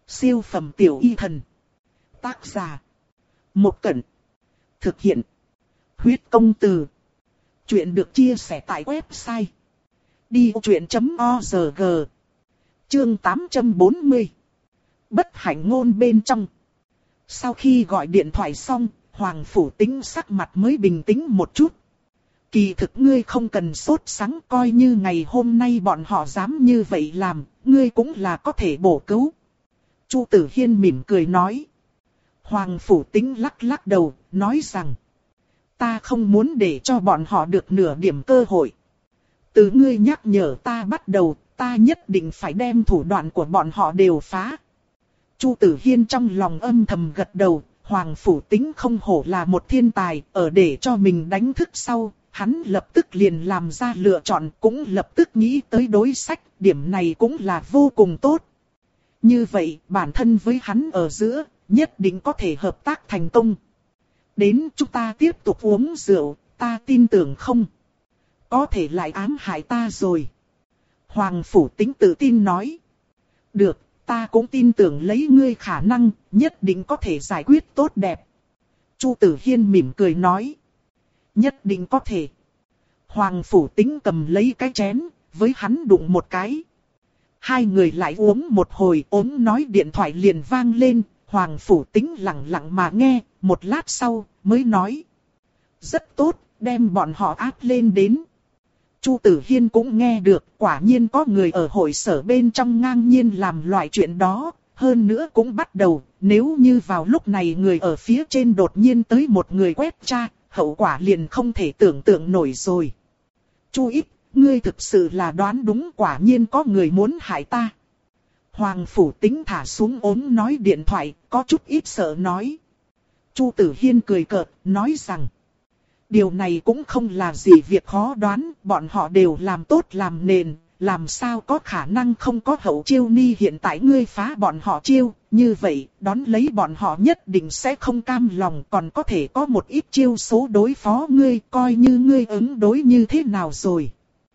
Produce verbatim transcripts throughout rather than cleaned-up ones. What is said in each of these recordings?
Siêu phẩm tiểu y thần. Tác giả. Một Cẩn. Thực hiện. Huyết công từ. Chuyện được chia sẻ tại website đi vô chuyện chấm org. Chương tám trăm bốn mươi. Bất hạnh ngôn bên trong. Sau khi gọi điện thoại xong, Hoàng Phủ Tĩnh sắc mặt mới bình tĩnh một chút. Kỳ thực ngươi không cần sốt sắng, coi như ngày hôm nay bọn họ dám như vậy làm, ngươi cũng là có thể bổ cứu. Chu Tử Hiên mỉm cười nói. Hoàng Phủ Tĩnh lắc lắc đầu, nói rằng. Ta không muốn để cho bọn họ được nửa điểm cơ hội. Từ ngươi nhắc nhở ta bắt đầu, ta nhất định phải đem thủ đoạn của bọn họ đều phá. Chu Tử Hiên trong lòng âm thầm gật đầu, Hoàng Phủ Tĩnh không hổ là một thiên tài, ở để cho mình đánh thức sau, hắn lập tức liền làm ra lựa chọn, cũng lập tức nghĩ tới đối sách, điểm này cũng là vô cùng tốt. Như vậy, bản thân với hắn ở giữa, nhất định có thể hợp tác thành công. Đến chúng ta tiếp tục uống rượu, ta tin tưởng không? Có thể lại ám hại ta rồi. Hoàng Phủ Tĩnh tự tin nói. Được, ta cũng tin tưởng lấy ngươi khả năng, nhất định có thể giải quyết tốt đẹp. Chu Tử Hiên mỉm cười nói. Nhất định có thể. Hoàng Phủ Tĩnh cầm lấy cái chén, với hắn đụng một cái. Hai người lại uống một hồi, ốm nói điện thoại liền vang lên. Hoàng Phủ Tĩnh lặng lặng mà nghe, một lát sau, mới nói. Rất tốt, đem bọn họ áp lên đến. Chu Tử Hiên cũng nghe được, quả nhiên có người ở hội sở bên trong ngang nhiên làm loại chuyện đó. Hơn nữa cũng bắt đầu, nếu như vào lúc này người ở phía trên đột nhiên tới một người quét tra, hậu quả liền không thể tưởng tượng nổi rồi. Chu Ít, ngươi thực sự là đoán đúng, quả nhiên có người muốn hại ta. Hoàng Phủ Tĩnh thả xuống ốm nói điện thoại, có chút ít sợ nói. Chu Tử Hiên cười cợt, nói rằng. Điều này cũng không là gì việc khó đoán, bọn họ đều làm tốt làm nền, làm sao có khả năng không có hậu chiêu ni hiện tại ngươi phá bọn họ chiêu, như vậy, đón lấy bọn họ nhất định sẽ không cam lòng, còn có thể có một ít chiêu số đối phó ngươi, coi như ngươi ứng đối như thế nào rồi.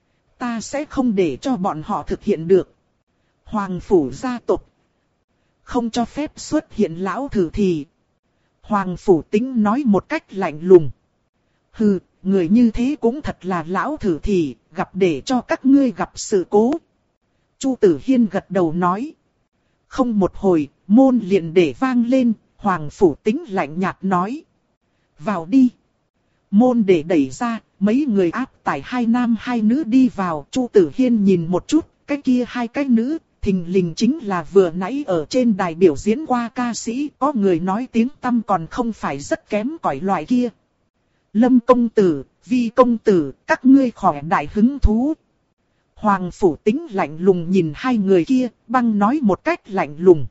Ta sẽ không để cho bọn họ thực hiện được. Hoàng Phủ gia tộc không cho phép xuất hiện lão thử thì. Hoàng Phủ Tĩnh nói một cách lạnh lùng. Hừ, người như thế cũng thật là lão thử thì, gặp để cho các ngươi gặp sự cố. Chu Tử Hiên gật đầu nói. Không một hồi, môn liền để vang lên, Hoàng Phủ Tĩnh lạnh nhạt nói. Vào đi. Môn để đẩy ra, mấy người áp tải hai nam hai nữ đi vào. Chu Tử Hiên nhìn một chút, cái kia hai cái nữ, thình lình chính là vừa nãy ở trên đài biểu diễn qua ca sĩ. Có người nói tiếng tăm còn không phải rất kém cỏi loại kia. Lâm công tử, Vi công tử, các ngươi khỏe đại hứng thú. Hoàng Phủ Tĩnh lạnh lùng nhìn hai người kia, băng nói một cách lạnh lùng.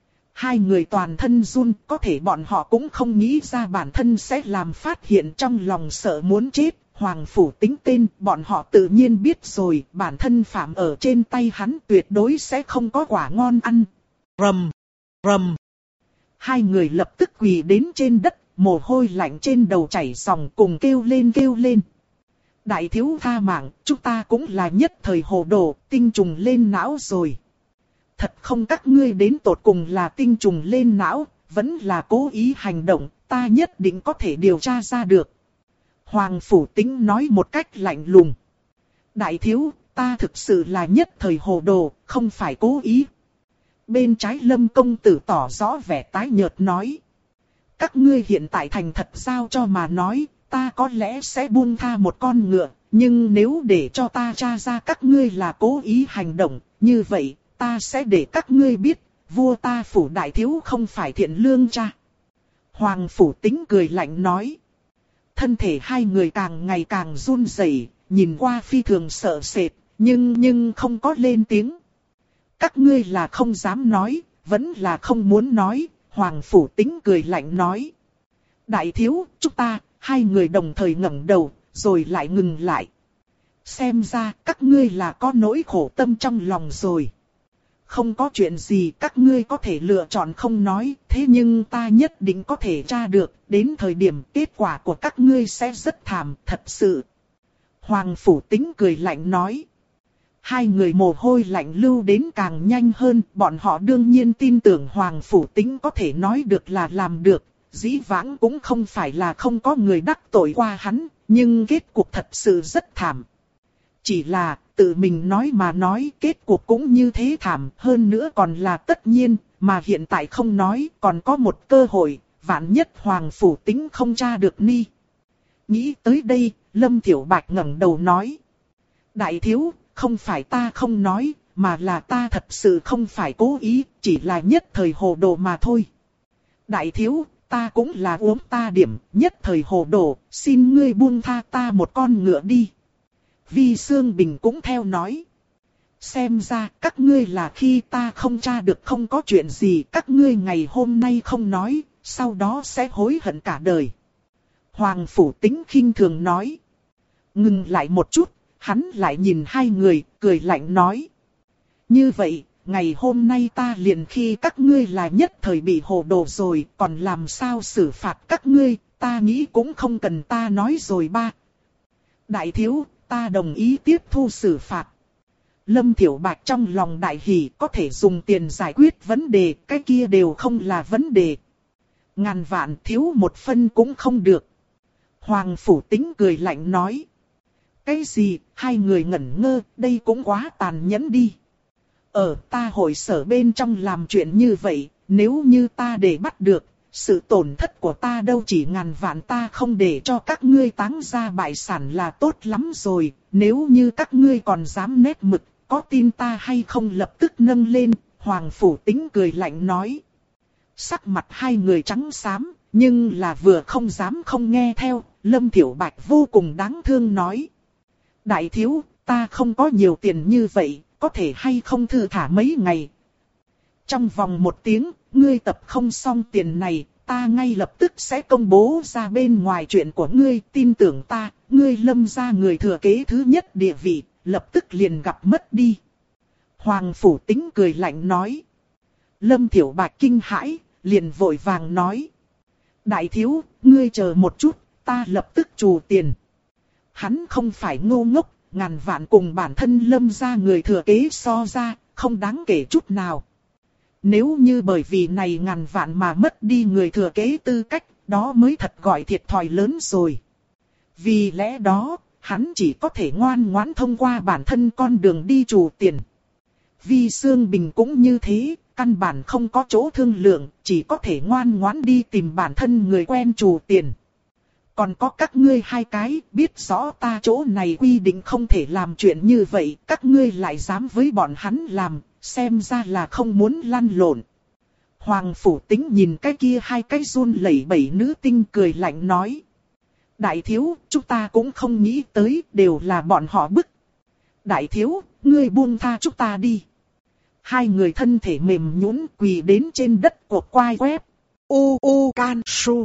Hai người toàn thân run, có thể bọn họ cũng không nghĩ ra bản thân sẽ làm phát hiện, trong lòng sợ muốn chết. Hoàng Phủ Tĩnh tên, bọn họ tự nhiên biết rồi, bản thân phạm ở trên tay hắn tuyệt đối sẽ không có quả ngon ăn. Rầm, rầm. Hai người lập tức quỳ đến trên đất, mồ hôi lạnh trên đầu chảy ròng, cùng kêu lên kêu lên. Đại thiếu tha mạng, chúng ta cũng là nhất thời hồ đồ, tinh trùng lên não rồi. Thật không các ngươi đến tột cùng là tinh trùng lên não, vẫn là cố ý hành động, ta nhất định có thể điều tra ra được. Hoàng Phủ Tĩnh nói một cách lạnh lùng. Đại thiếu, ta thực sự là nhất thời hồ đồ, không phải cố ý. Bên trái Lâm công tử tỏ rõ vẻ tái nhợt nói. Các ngươi hiện tại thành thật giao cho mà nói, ta có lẽ sẽ buông tha một con ngựa, nhưng nếu để cho ta tra ra các ngươi là cố ý hành động, như vậy, ta sẽ để các ngươi biết, vua ta Phủ đại thiếu không phải thiện lương cha. Hoàng Phủ Tĩnh cười lạnh nói. Thân thể hai người càng ngày càng run rẩy, nhìn qua phi thường sợ sệt, nhưng nhưng không có lên tiếng. Các ngươi là không dám nói, vẫn là không muốn nói. Hoàng Phủ Tĩnh cười lạnh nói. Đại thiếu, chúng ta, hai người đồng thời ngẩng đầu, rồi lại ngừng lại. Xem ra các ngươi là có nỗi khổ tâm trong lòng rồi. Không có chuyện gì các ngươi có thể lựa chọn không nói, thế nhưng ta nhất định có thể tra được, đến thời điểm kết quả của các ngươi sẽ rất thảm, thật sự. Hoàng Phủ Tĩnh cười lạnh nói. Hai người mồ hôi lạnh lưu đến càng nhanh hơn, bọn họ đương nhiên tin tưởng Hoàng Phủ Tính có thể nói được là làm được, dĩ vãng cũng không phải là không có người đắc tội qua hắn, nhưng kết cục thật sự rất thảm. Chỉ là, tự mình nói mà nói, kết cục cũng như thế thảm, hơn nữa còn là tất nhiên, mà hiện tại không nói, còn có một cơ hội, vạn nhất Hoàng Phủ Tính không tra được ni. Nghĩ tới đây, Lâm Thiểu Bạch ngẩng đầu nói. Đại thiếu, không phải ta không nói, mà là ta thật sự không phải cố ý, chỉ là nhất thời hồ đồ mà thôi. Đại thiếu, ta cũng là uống ta điểm, nhất thời hồ đồ, xin ngươi buông tha ta một con ngựa đi. Vi Sương Bình cũng theo nói. Xem ra các ngươi là khi ta không tra được không có chuyện gì, các ngươi ngày hôm nay không nói, sau đó sẽ hối hận cả đời. Hoàng Phủ Tính khinh thường nói. Ngừng lại một chút, hắn lại nhìn hai người, cười lạnh nói. Như vậy, ngày hôm nay ta liền khi các ngươi là nhất thời bị hồ đồ rồi, còn làm sao xử phạt các ngươi, ta nghĩ cũng không cần ta nói rồi ba. Đại thiếu, ta đồng ý tiếp thu xử phạt. Lâm Thiểu Bạch trong lòng đại hỉ, có thể dùng tiền giải quyết vấn đề, cái kia đều không là vấn đề. Ngàn vạn thiếu một phân cũng không được. Hoàng Phủ Tính cười lạnh nói. Cái gì, hai người ngẩn ngơ, đây cũng quá tàn nhẫn đi. Ở ta hội sở bên trong làm chuyện như vậy, nếu như ta để bắt được, sự tổn thất của ta đâu chỉ ngàn vạn, ta không để cho các ngươi táng ra bại sản là tốt lắm rồi. Nếu như các ngươi còn dám nét mực, có tin ta hay không lập tức nâng lên, Hoàng Phủ Tính cười lạnh nói. Sắc mặt hai người trắng xám, nhưng là vừa không dám không nghe theo, Lâm Thiểu Bạch vô cùng đáng thương nói. Đại thiếu, ta không có nhiều tiền như vậy, có thể hay không thư thả mấy ngày. Trong vòng một tiếng, ngươi tập không xong tiền này, ta ngay lập tức sẽ công bố ra bên ngoài chuyện của ngươi, tin tưởng ta, ngươi Lâm gia người thừa kế thứ nhất địa vị, lập tức liền gặp mất đi. Hoàng Phủ Tính cười lạnh nói. Lâm Thiểu Bạch kinh hãi, liền vội vàng nói. Đại thiếu, ngươi chờ một chút, ta lập tức trù tiền. Hắn không phải ngu ngốc, ngàn vạn cùng bản thân Lâm gia người thừa kế so ra, không đáng kể chút nào. Nếu như bởi vì này ngàn vạn mà mất đi người thừa kế tư cách, đó mới thật gọi thiệt thòi lớn rồi. Vì lẽ đó, hắn chỉ có thể ngoan ngoãn thông qua bản thân con đường đi trù tiền. Vi Sương Bình cũng như thế, căn bản không có chỗ thương lượng, chỉ có thể ngoan ngoãn đi tìm bản thân người quen trù tiền. Còn có các ngươi hai cái, biết rõ ta chỗ này quy định không thể làm chuyện như vậy, các ngươi lại dám với bọn hắn làm, xem ra là không muốn lăn lộn. Hoàng Phủ Tính nhìn cái kia hai cái run lẩy bẩy nữ tinh cười lạnh nói. Đại thiếu, chúng ta cũng không nghĩ tới, đều là bọn họ bức. Đại thiếu, ngươi buông tha chúng ta đi. Hai người thân thể mềm nhũn quỳ đến trên đất của quai quép. U u can su.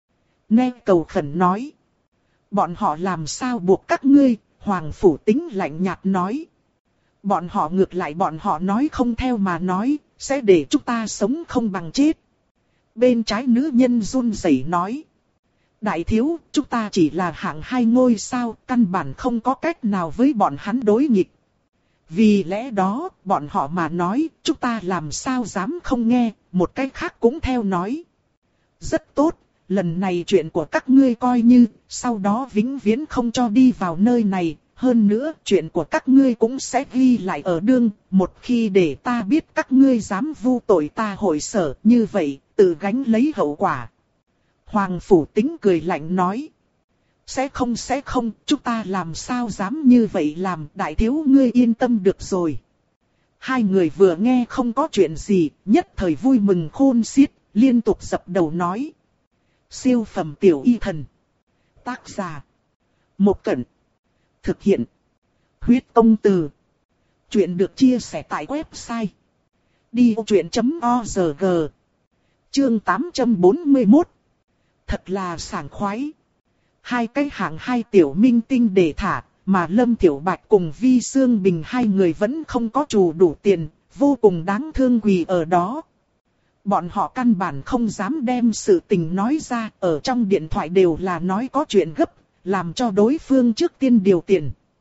Nè cầu khẩn nói. Bọn họ làm sao buộc các ngươi, Hoàng Phủ Tính lạnh nhạt nói. Bọn họ ngược lại bọn họ nói không theo mà nói, sẽ để chúng ta sống không bằng chết. Bên trái nữ nhân run rẩy nói. Đại thiếu, chúng ta chỉ là hạng hai ngôi sao, căn bản không có cách nào với bọn hắn đối nghịch. Vì lẽ đó, bọn họ mà nói, chúng ta làm sao dám không nghe, một cách khác cũng theo nói. Rất tốt, lần này chuyện của các ngươi coi như, sau đó vĩnh viễn không cho đi vào nơi này. Hơn nữa, chuyện của các ngươi cũng sẽ ghi lại ở đương, một khi để ta biết các ngươi dám vu tội ta hội sở, như vậy, tự gánh lấy hậu quả. Hoàng Phủ Tính cười lạnh nói. Sẽ không sẽ không, chúng ta làm sao dám như vậy làm, đại thiếu ngươi yên tâm được rồi. Hai người vừa nghe không có chuyện gì, nhất thời vui mừng khôn xiết, liên tục dập đầu nói. Siêu phẩm tiểu y thần. Tác giả. Một Cẩn. Thực hiện. Huyết Công Từ. Chuyện được chia sẻ tại website. đi ô chuyện chấm o rờ giê. Chương tám trăm bốn mươi mốt. Thật là sảng khoái. Hai cái hạng hai tiểu minh tinh để thả, mà Lâm Thiểu Bạch cùng Vi Sương Bình hai người vẫn không có trù đủ tiền, vô cùng đáng thương quỳ ở đó. Bọn họ căn bản không dám đem sự tình nói ra, ở trong điện thoại đều là nói có chuyện gấp, làm cho đối phương trước tiên điều tiền.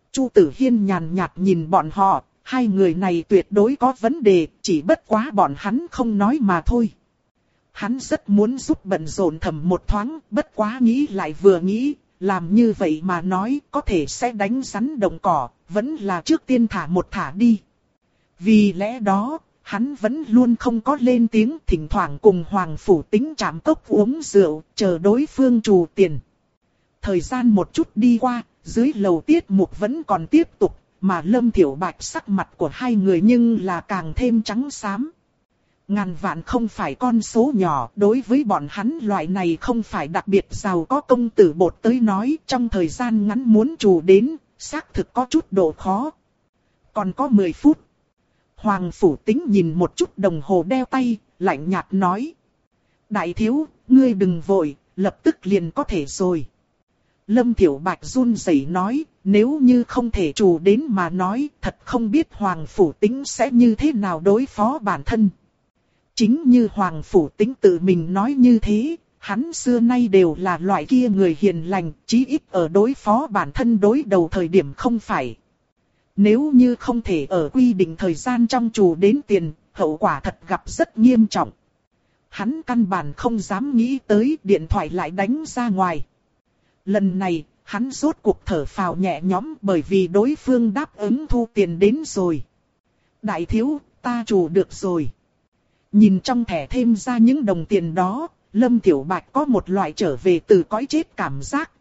Chu Tử Hiên nhàn nhạt nhìn bọn họ, hai người này tuyệt đối có vấn đề, chỉ bất quá bọn hắn không nói mà thôi. Hắn rất muốn giúp bận rộn Thẩm một thoáng, bất quá nghĩ lại vừa nghĩ, làm như vậy mà nói có thể sẽ đánh rắn động cỏ, vẫn là trước tiên thả một thả đi. Vì lẽ đó, hắn vẫn luôn không có lên tiếng, thỉnh thoảng cùng Hoàng Phủ Tính chạm cốc uống rượu, chờ đối phương trù tiền. Thời gian một chút đi qua, dưới lầu tiết mục vẫn còn tiếp tục, mà Lâm Thiểu Bạch sắc mặt của hai người nhưng là càng thêm trắng xám. Ngàn vạn không phải con số nhỏ, đối với bọn hắn loại này không phải đặc biệt giàu có công tử bột tới nói, trong thời gian ngắn muốn trù đến, xác thực có chút độ khó. Còn có mười phút. Hoàng Phủ Tính nhìn một chút đồng hồ đeo tay, lạnh nhạt nói. Đại thiếu, ngươi đừng vội, lập tức liền có thể rồi. Lâm Thiểu Bạch run rẩy nói, nếu như không thể trù đến mà nói, thật không biết Hoàng Phủ Tính sẽ như thế nào đối phó bản thân. Chính như Hoàng Phủ Tính tự mình nói như thế, hắn xưa nay đều là loại kia người hiền lành, chí ít ở đối phó bản thân đối đầu thời điểm không phải. Nếu như không thể ở quy định thời gian trong trù đến tiền, hậu quả thật gặp rất nghiêm trọng. Hắn căn bản không dám nghĩ tới điện thoại lại đánh ra ngoài. Lần này, hắn rốt cuộc thở phào nhẹ nhõm bởi vì đối phương đáp ứng thu tiền đến rồi. Đại thiếu, ta trù được rồi. Nhìn trong thẻ thêm ra những đồng tiền đó, Lâm Thiểu Bạch có một loại trở về từ cõi chết cảm giác.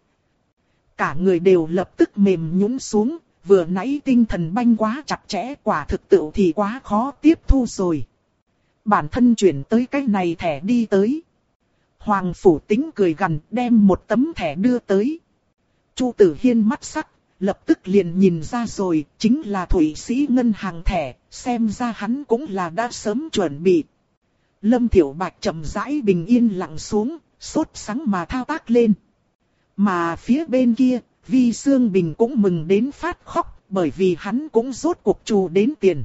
Cả người đều lập tức mềm nhũn xuống, vừa nãy tinh thần banh quá chặt chẽ, quả thực tự thì quá khó tiếp thu rồi. Bản thân chuyển tới cái này thẻ đi tới. Hoàng Phủ Tính cười gằn đem một tấm thẻ đưa tới. Chu Tử Hiên mắt sắc, lập tức liền nhìn ra rồi, chính là Thụy Sĩ ngân hàng thẻ, xem ra hắn cũng là đã sớm chuẩn bị. Lâm Thiểu Bạch chậm rãi bình yên lặng xuống, sốt sắng mà thao tác lên. Mà phía bên kia, Vi Sương Bình cũng mừng đến phát khóc, bởi vì hắn cũng rốt cuộc trù đến tiền.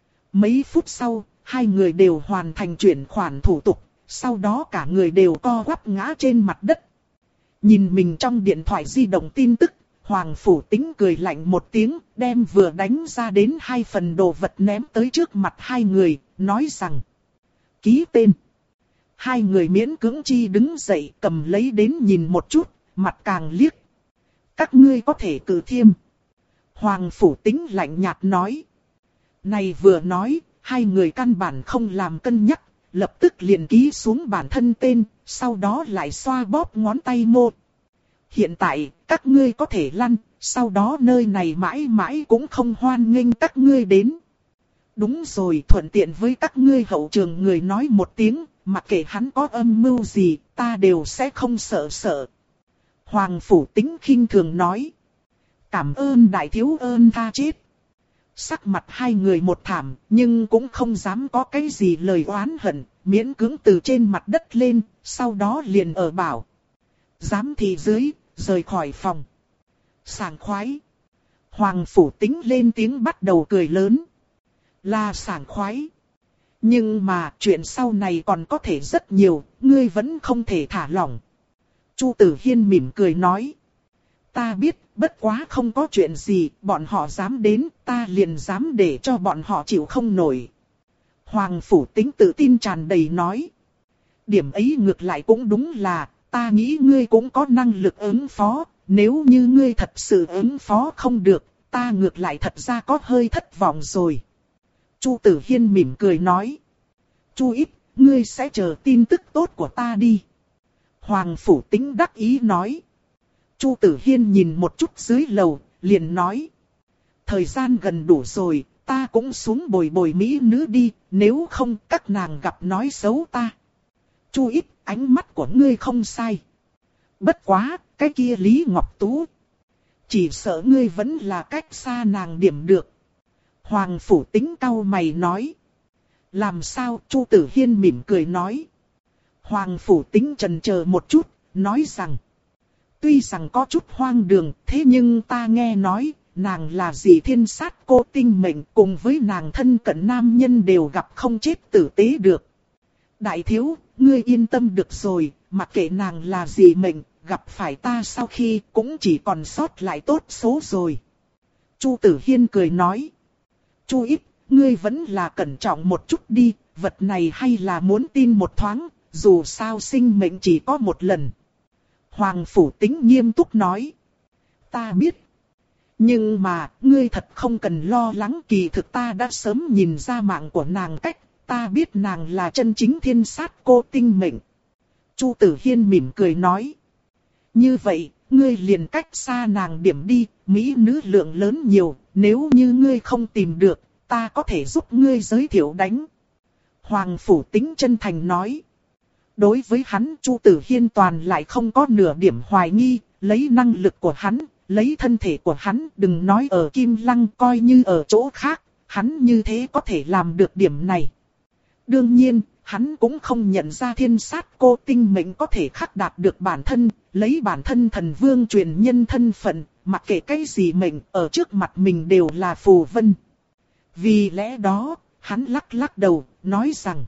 Mấy phút sau, hai người đều hoàn thành chuyển khoản thủ tục, sau đó cả người đều co quắp ngã trên mặt đất. Nhìn mình trong điện thoại di động tin tức, Hoàng Phủ Tính cười lạnh một tiếng, đem vừa đánh ra đến hai phần đồ vật ném tới trước mặt hai người, nói rằng ký tên. Hai người miễn cưỡng chi đứng dậy cầm lấy đến nhìn một chút, mặt càng liếc. Các ngươi có thể cử thiêm. Hoàng Phủ Tính lạnh nhạt nói. Này vừa nói, hai người căn bản không làm cân nhắc, lập tức liền ký xuống bản thân tên, sau đó lại xoa bóp ngón tay một. Hiện tại, các ngươi có thể lăn, sau đó nơi này mãi mãi cũng không hoan nghênh các ngươi đến. Đúng rồi, thuận tiện với các ngươi hậu trường người nói một tiếng, mặc kệ hắn có âm mưu gì, ta đều sẽ không sợ sợ. Hoàng Phủ Tính khinh thường nói. Cảm ơn đại thiếu ơn tha chết. Sắc mặt hai người một thảm, nhưng cũng không dám có cái gì lời oán hận, miễn cưỡng từ trên mặt đất lên, sau đó liền ở bảo. Giám thị dưới, rời khỏi phòng. Sảng khoái. Hoàng Phủ Tính lên tiếng bắt đầu cười lớn. Là sảng khoái. Nhưng mà chuyện sau này còn có thể rất nhiều, ngươi vẫn không thể thả lỏng. Chu Tử Hiên mỉm cười nói. Ta biết, bất quá không có chuyện gì, bọn họ dám đến, ta liền dám để cho bọn họ chịu không nổi. Hoàng Phủ Tính tự tin tràn đầy nói. Điểm ấy ngược lại cũng đúng là, ta nghĩ ngươi cũng có năng lực ứng phó, nếu như ngươi thật sự ứng phó không được, ta ngược lại thật ra có hơi thất vọng rồi. Chu Tử Hiên mỉm cười nói. Chu ít, ngươi sẽ chờ tin tức tốt của ta đi. Hoàng Phủ Tính đắc ý nói. Chu Tử Hiên nhìn một chút dưới lầu, liền nói. Thời gian gần đủ rồi, ta cũng xuống bồi bồi mỹ nữ đi, nếu không các nàng gặp nói xấu ta. Chu ít, ánh mắt của ngươi không sai. Bất quá, cái kia Lý Ngọc Tú. Chỉ sợ ngươi vẫn là cách xa nàng điểm được. Hoàng Phủ Tính cau mày nói. Làm sao? Chu Tử Hiên mỉm cười nói. Hoàng Phủ Tính chần chờ một chút, nói rằng. Tuy rằng có chút hoang đường, thế nhưng ta nghe nói, nàng là dị thiên sát cô tinh mệnh, cùng với nàng thân cận nam nhân đều gặp không chết tử tế được. Đại thiếu, ngươi yên tâm được rồi, mặc kệ nàng là dị mệnh, gặp phải ta sau khi cũng chỉ còn sót lại tốt số rồi. Chu Tử Hiên cười nói. Chu Ít, ngươi vẫn là cẩn trọng một chút đi, vật này hay là muốn tin một thoáng, dù sao sinh mệnh chỉ có một lần. Hoàng Phủ Tính nghiêm túc nói. Ta biết. Nhưng mà, ngươi thật không cần lo lắng, kỳ thực ta đã sớm nhìn ra mạng của nàng cách, ta biết nàng là chân chính thiên sát cô tinh mệnh. Chu Tử Hiên mỉm cười nói. Như vậy, ngươi liền cách xa nàng điểm đi, mỹ nữ lượng lớn nhiều, nếu như ngươi không tìm được, ta có thể giúp ngươi giới thiệu đánh. Hoàng Phủ Tính chân thành nói. Đối với hắn, Chu Tử Hiên toàn lại không có nửa điểm hoài nghi, lấy năng lực của hắn, lấy thân thể của hắn, đừng nói ở Kim Lăng, coi như ở chỗ khác, hắn như thế có thể làm được điểm này. Đương nhiên, hắn cũng không nhận ra thiên sát cô tinh mệnh có thể khắc đạt được bản thân, lấy bản thân thần vương truyền nhân thân phận, mặc kệ cái gì mệnh, ở trước mặt mình đều là phù vân. Vì lẽ đó, hắn lắc lắc đầu, nói rằng,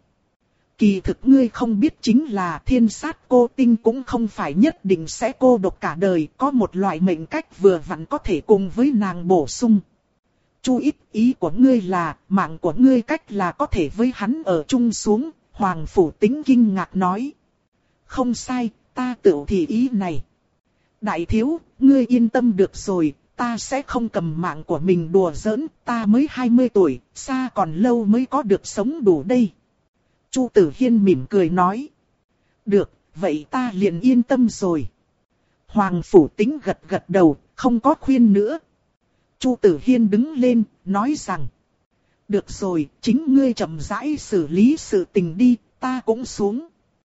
kỳ thực ngươi không biết chính là thiên sát cô tinh cũng không phải nhất định sẽ cô độc cả đời, có một loại mệnh cách vừa vặn có thể cùng với nàng bổ sung. Chu Ít, ý của ngươi là, mạng của ngươi cách là có thể với hắn ở chung xuống, Hoàng Phủ Tính kinh ngạc nói. Không sai, ta tự thì ý này. Đại thiếu, ngươi yên tâm được rồi, ta sẽ không cầm mạng của mình đùa giỡn, ta mới hai mươi tuổi, xa còn lâu mới có được sống đủ đây. Chu Tử Hiên mỉm cười nói. Được, vậy ta liền yên tâm rồi. Hoàng Phủ Tính gật gật đầu, không có khuyên nữa. Chu Tử Hiên đứng lên, nói rằng. Được rồi, chính ngươi chậm rãi xử lý sự tình đi, ta cũng xuống.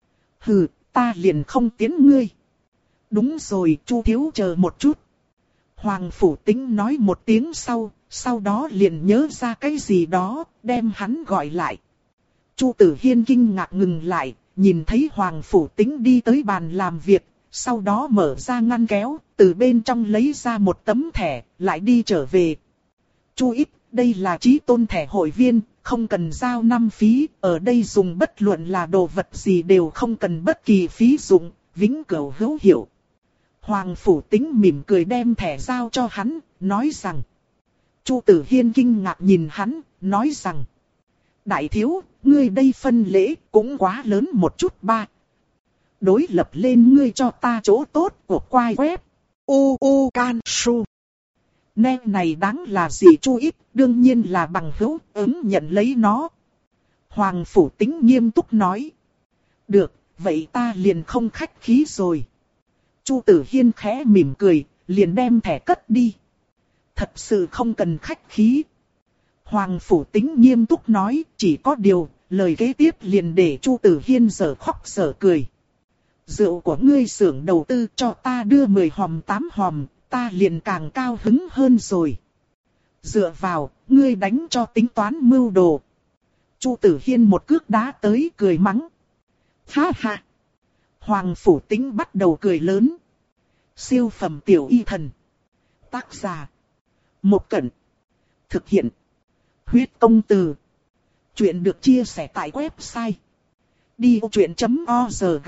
Hừ, ta liền không tiến ngươi. Đúng rồi, Chu thiếu chờ một chút. Hoàng Phủ Tính nói một tiếng sau, sau đó liền nhớ ra cái gì đó, đem hắn gọi lại. Chu Tử Hiên kinh ngạc ngừng lại, nhìn thấy Hoàng Phủ Tính đi tới bàn làm việc, sau đó mở ra ngăn kéo, từ bên trong lấy ra một tấm thẻ, lại đi trở về. Chu Ít, đây là Chí Tôn thẻ hội viên, không cần giao năm phí, ở đây dùng bất luận là đồ vật gì đều không cần bất kỳ phí dụng, vĩnh cửu hữu hiệu. Hoàng Phủ Tính mỉm cười đem thẻ giao cho hắn, nói rằng. Chu Tử Hiên kinh ngạc nhìn hắn, nói rằng. Đại thiếu, ngươi đây phân lễ cũng quá lớn một chút ba. Đối lập lên ngươi cho ta chỗ tốt của quai web. U U Can Su. Nè này đáng là gì Chu Ít, đương nhiên là bằng hữu, ứng nhận lấy nó. Hoàng Phủ Tính nghiêm túc nói. Được, vậy ta liền không khách khí rồi. Chu Tử Hiên khẽ mỉm cười, liền đem thẻ cất đi. Thật sự không cần khách khí. Hoàng Phủ Tính nghiêm túc nói, chỉ có điều, lời kế tiếp liền để Chu Tử Hiên dở khóc dở cười. Rượu của ngươi xưởng đầu tư cho ta đưa mười hòm tám hòm, ta liền càng cao hứng hơn rồi. Dựa vào, ngươi đánh cho tính toán mưu đồ. Chu Tử Hiên một cước đá tới cười mắng. Ha ha. Hoàng Phủ Tính bắt đầu cười lớn. Siêu phẩm tiểu y thần. Tác giả. Một Cẩn. Thực hiện. Huyết công từ. Chuyện được chia sẻ tại website. đi ô chuyện chấm org.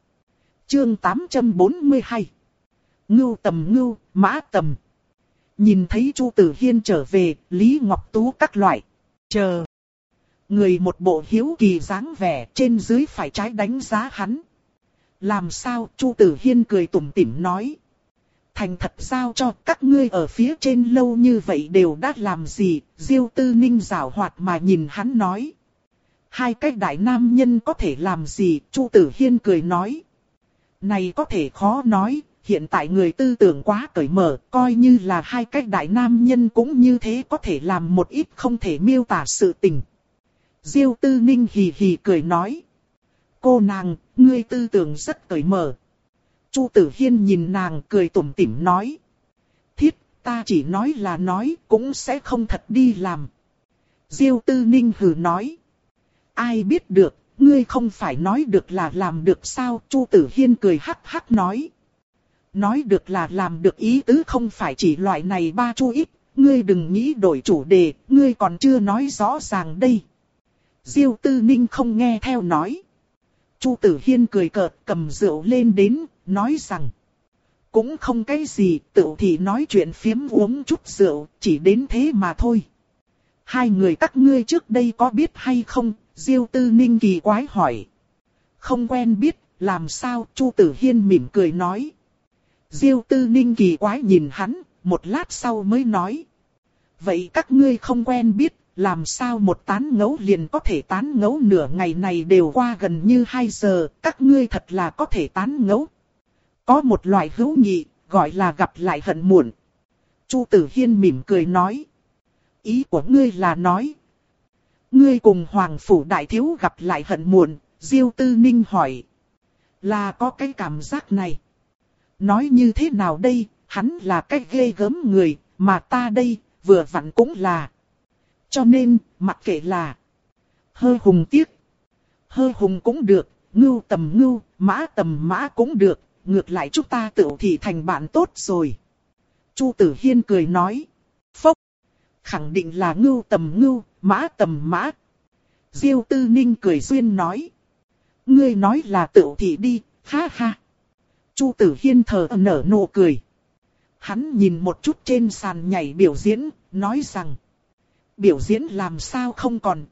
Chương tám trăm bốn mươi hai. Ngưu tầm ngưu, mã tầm. Nhìn thấy Chu Tử Hiên trở về, Lý Ngọc Tú các loại. Chờ. Người một bộ hiếu kỳ dáng vẻ, trên dưới phải trái đánh giá hắn. Làm sao? Chu Tử Hiên cười tủm tỉm nói. Thành thật giao cho các ngươi ở phía trên lâu như vậy đều đã làm gì? Diêu Tư Ninh giảo hoạt mà nhìn hắn nói. Hai cái đại nam nhân có thể làm gì? Chu Tử Hiên cười nói. Này có thể khó nói, hiện tại người tư tưởng quá cởi mở, coi như là hai cái đại nam nhân cũng như thế có thể làm một ít không thể miêu tả sự tình. Diêu Tư Ninh hì hì cười nói. Cô nàng, ngươi tư tưởng rất cởi mở. Chu Tử Hiên nhìn nàng cười tủm tỉm nói. Thiết, ta chỉ nói là nói, cũng sẽ không thật đi làm. Diêu Tư Ninh hừ nói. Ai biết được, ngươi không phải nói được là làm được sao? Chu Tử Hiên cười hắc hắc nói. Nói được là làm được ý tứ không phải chỉ loại này ba Chu Ít, ngươi đừng nghĩ đổi chủ đề, ngươi còn chưa nói rõ ràng đây. Diêu Tư Ninh không nghe theo nói. Chu Tử Hiên cười cợt cầm rượu lên đến, nói rằng. cũng không cái gì, tựu thì nói chuyện phiếm uống chút rượu, chỉ đến thế mà thôi. Hai người các ngươi trước đây có biết hay không? Diêu Tư Ninh kỳ quái hỏi. Không quen biết, làm sao? Chu Tử Hiên mỉm cười nói. Diêu Tư Ninh kỳ quái nhìn hắn, một lát sau mới nói. Vậy các ngươi không quen biết, làm sao một tán ngẫu liền có thể tán ngẫu nửa ngày này đều qua gần như hai giờ, các ngươi thật là có thể tán ngẫu. Có một loại hữu nghị, gọi là gặp lại hận muộn. Chu Tử Hiên mỉm cười nói. Ý của ngươi là nói. Ngươi cùng Hoàng Phủ Đại Thiếu gặp lại hận muộn, Diêu Tư Ninh hỏi. Là có cái cảm giác này. Nói như thế nào đây, hắn là cái ghê gớm người, mà ta đây, vừa vặn cũng là. Cho nên, mặc kệ là hơ hùng tiếc. Hơ hùng cũng được, ngưu tầm ngưu, mã tầm mã cũng được, ngược lại chúng ta tự thì thành bạn tốt rồi. Chu Tử Hiên cười nói. Phốc, khẳng định là ngưu tầm ngưu, mã tầm mã. Diêu Tư Ninh cười duyên nói. Ngươi nói là tự thị đi, ha ha. Chu Tử Hiên thở nở nụ cười. Hắn nhìn một chút trên sàn nhảy biểu diễn, nói rằng. Biểu diễn làm sao không còn.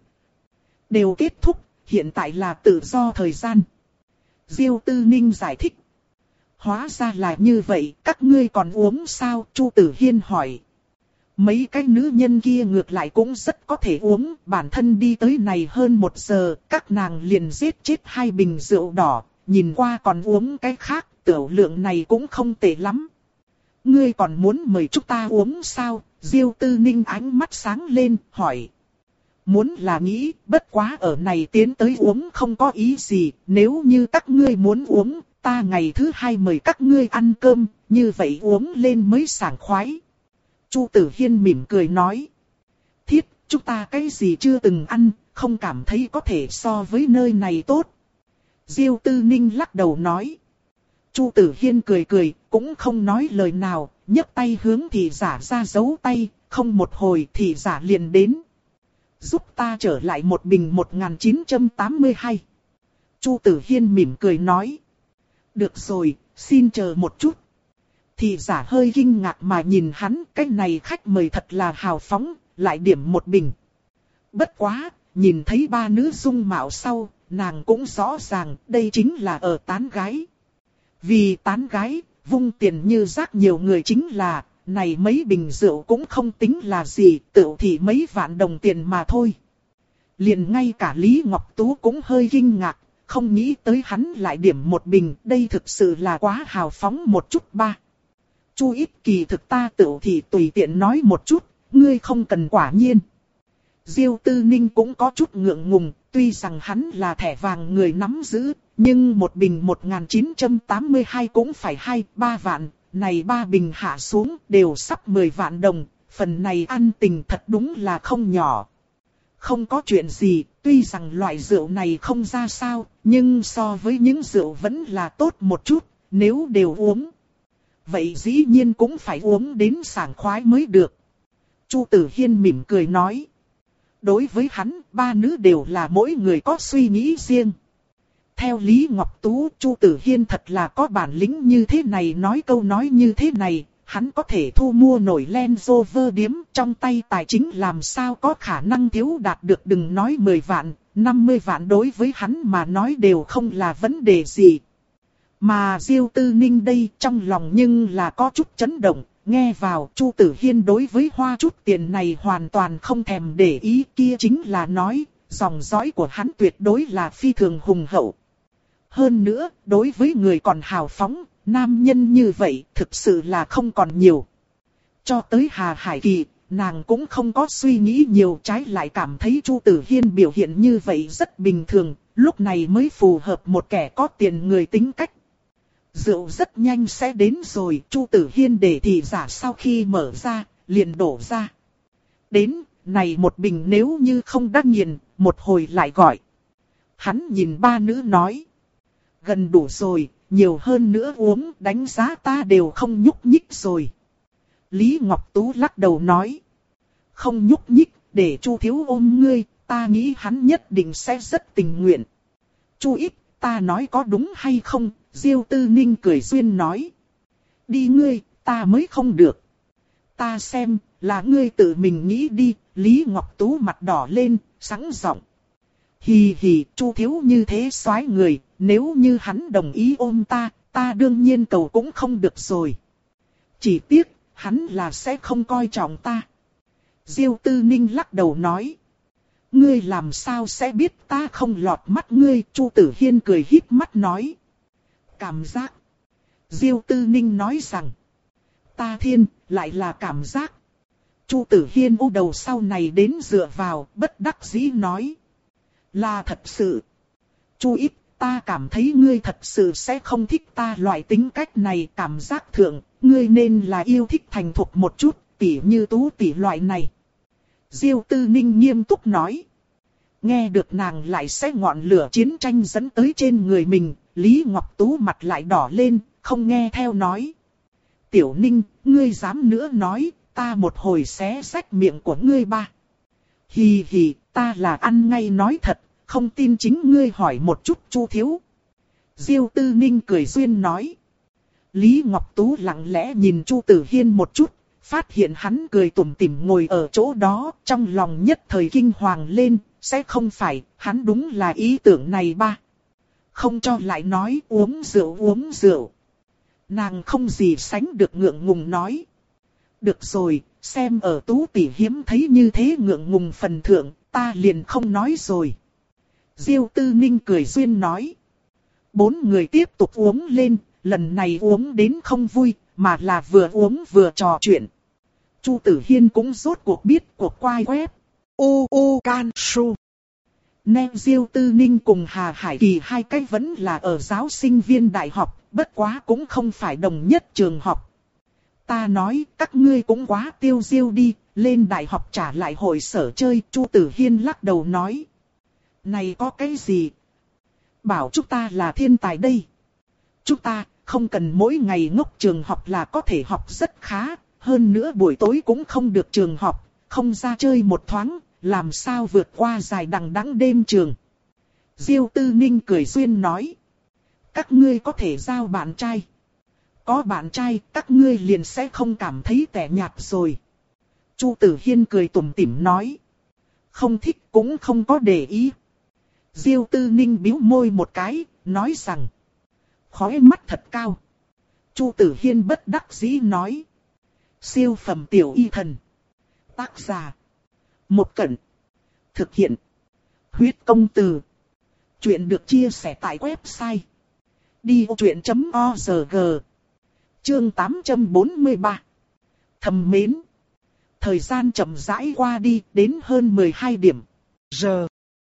Đều kết thúc, hiện tại là tự do thời gian. Diêu Tư Ninh giải thích. Hóa ra là như vậy, các ngươi còn uống sao? Chu Tử Hiên hỏi. Mấy cái nữ nhân kia ngược lại cũng rất có thể uống, bản thân đi tới này hơn một giờ, các nàng liền giết chết hai bình rượu đỏ, nhìn qua còn uống cái khác, tiểu lượng này cũng không tệ lắm. Ngươi còn muốn mời chúng ta uống sao? Diêu Tư Ninh ánh mắt sáng lên, hỏi. Muốn là nghĩ, bất quá ở này tiến tới uống không có ý gì, nếu như các ngươi muốn uống, ta ngày thứ hai mời các ngươi ăn cơm, như vậy uống lên mới sảng khoái. Chu Tử Hiên mỉm cười nói. Thiết, chúng ta cái gì chưa từng ăn, không cảm thấy có thể so với nơi này tốt. Diêu Tư Ninh lắc đầu nói. Chu Tử Hiên cười cười, cũng không nói lời nào, nhấc tay hướng thị giả ra giấu tay, không một hồi thị giả liền đến. Giúp ta trở lại một bình một nghìn chín trăm tám mươi hai. Chu Tử Hiên mỉm cười nói. Được rồi, xin chờ một chút. Thị giả hơi kinh ngạc mà nhìn hắn, cái này khách mời thật là hào phóng, lại điểm một bình. Bất quá, nhìn thấy ba nữ dung mạo sau, nàng cũng rõ ràng đây chính là ở tán gái. Vì tán gái, vung tiền như rác nhiều người chính là, này mấy bình rượu cũng không tính là gì, tự thì mấy vạn đồng tiền mà thôi. Liền ngay cả Lý Ngọc Tú cũng hơi kinh ngạc, không nghĩ tới hắn lại điểm một bình, đây thực sự là quá hào phóng một chút ba. Chu Ít Kỳ thực ta tự thì tùy tiện nói một chút, ngươi không cần quả nhiên. Diêu Tư Ninh cũng có chút ngượng ngùng, tuy rằng hắn là thẻ vàng người nắm giữ, nhưng một bình một nghìn chín trăm tám mươi hai cũng phải hai, ba vạn, này ba bình hạ xuống đều sắp mười vạn đồng, phần này ăn tình thật đúng là không nhỏ. Không có chuyện gì, tuy rằng loại rượu này không ra sao, nhưng so với những rượu vẫn là tốt một chút, nếu đều uống. Vậy dĩ nhiên cũng phải uống đến sảng khoái mới được. Chu Tử Hiên mỉm cười nói. Đối với hắn, ba nữ đều là mỗi người có suy nghĩ riêng. Theo Lý Ngọc Tú, Chu Tử Hiên thật là có bản lĩnh như thế này, nói câu nói như thế này, hắn có thể thu mua nổi Land Rover điếm, trong tay tài chính làm sao có khả năng thiếu đạt được, đừng nói mười vạn, năm mươi vạn đối với hắn mà nói đều không là vấn đề gì. Mà Diêu Tư Ninh đây trong lòng nhưng là có chút chấn động, nghe vào Chu Tử Hiên đối với hoa chút tiền này hoàn toàn không thèm để ý, kia chính là nói, dòng dõi của hắn tuyệt đối là phi thường hùng hậu. Hơn nữa, đối với người còn hào phóng, nam nhân như vậy thực sự là không còn nhiều. Cho tới Hà Hải Kỳ, nàng cũng không có suy nghĩ nhiều, trái lại cảm thấy Chu Tử Hiên biểu hiện như vậy rất bình thường, lúc này mới phù hợp một kẻ có tiền người tính cách. Rượu rất nhanh sẽ đến rồi, Chu Tử Hiên để thị giả sau khi mở ra, liền đổ ra. Đến, này một bình nếu như không đắc nghiền, một hồi lại gọi. Hắn nhìn ba nữ nói. Gần đủ rồi, nhiều hơn nữa uống, đánh giá ta đều không nhúc nhích rồi. Lý Ngọc Tú lắc đầu nói. Không nhúc nhích, để Chu thiếu ôm ngươi, ta nghĩ hắn nhất định sẽ rất tình nguyện. Chu Ít, ta nói có đúng hay không? Diêu Tư Ninh cười duyên nói. đi ngươi, ta mới không được. Ta xem, là ngươi tự mình nghĩ đi, Lý Ngọc Tú mặt đỏ lên, sẵn giọng. Hì hì, Chu thiếu như thế soái người, nếu như hắn đồng ý ôm ta, ta đương nhiên cầu cũng không được rồi. Chỉ tiếc, hắn là sẽ không coi trọng ta. Diêu Tư Ninh lắc đầu nói. Ngươi làm sao sẽ biết ta không lọt mắt ngươi, Chu Tử Hiên cười híp mắt nói. Cảm giác. Diêu Tư Ninh nói rằng. Ta thiên, lại là cảm giác. Chu Tử Hiên u đầu sau này đến dựa vào, bất đắc dĩ nói. Là thật sự. Chu ít, ta cảm thấy ngươi thật sự sẽ không thích ta loại tính cách này, cảm giác thượng, ngươi nên là yêu thích thành thục một chút, tỉ như Tú tỉ loại này. Diêu Tư Ninh nghiêm túc nói. Nghe được nàng lại sẽ ngọn lửa chiến tranh dẫn tới trên người mình, Lý Ngọc Tú mặt lại đỏ lên, không nghe theo nói. Tiểu Ninh, ngươi dám nữa nói, ta một hồi xé rách miệng của ngươi ba. Hì hì, ta là ăn ngay nói thật, không tin chính ngươi hỏi một chút Chu thiếu. Diêu Tư Ninh cười duyên nói. Lý Ngọc Tú lặng lẽ nhìn Chu Tử Hiên một chút, phát hiện hắn cười tủm tỉm ngồi ở chỗ đó, trong lòng nhất thời kinh hoàng lên, sẽ không phải, hắn đúng là ý tưởng này ba. Không cho lại nói uống rượu uống rượu. Nàng không gì sánh được ngượng ngùng nói. Được rồi, xem ở Tú tỷ hiếm thấy như thế ngượng ngùng phần thượng, ta liền không nói rồi. Diêu Tư Ninh cười duyên nói. Bốn người tiếp tục uống lên, lần này uống đến không vui, mà là vừa uống vừa trò chuyện. Chu Tử Hiên cũng rốt cuộc biết cuộc quay web. U U Can Su. Nên Diêu Tư Ninh cùng Hà Hải Kỳ hai cái vẫn là ở giáo sinh viên đại học, bất quá cũng không phải đồng nhất trường học. Ta nói các ngươi cũng quá tiêu diêu đi, lên đại học trả lại hội sở chơi. Chu Tử Hiên lắc đầu nói. Này có cái gì? Bảo chúng ta là thiên tài đây. Chúng ta không cần mỗi ngày ngốc trường học là có thể học rất khá. Hơn nữa buổi tối cũng không được trường học, không ra chơi một thoáng, làm sao vượt qua dài đằng đẵng đêm trường. Diêu Tư Ninh cười duyên nói. Các ngươi có thể giao bạn trai. Có bạn trai, các ngươi liền sẽ không cảm thấy tẻ nhạt rồi. Chu Tử Hiên cười tủm tỉm nói. Không thích cũng không có để ý. Diêu Tư Ninh bĩu môi một cái, nói rằng. Khói mắt thật cao. Chu Tử Hiên bất đắc dĩ nói. Siêu phẩm tiểu y thần. Tác giả. Một Cẩn. Thực hiện. Huyết công từ. Chuyện được chia sẻ tại website. đi ô chuyện chấm org. Chương tám trăm bốn mươi ba. Thầm mến. Thời gian chậm rãi qua đi, đến hơn mười hai điểm. Giờ.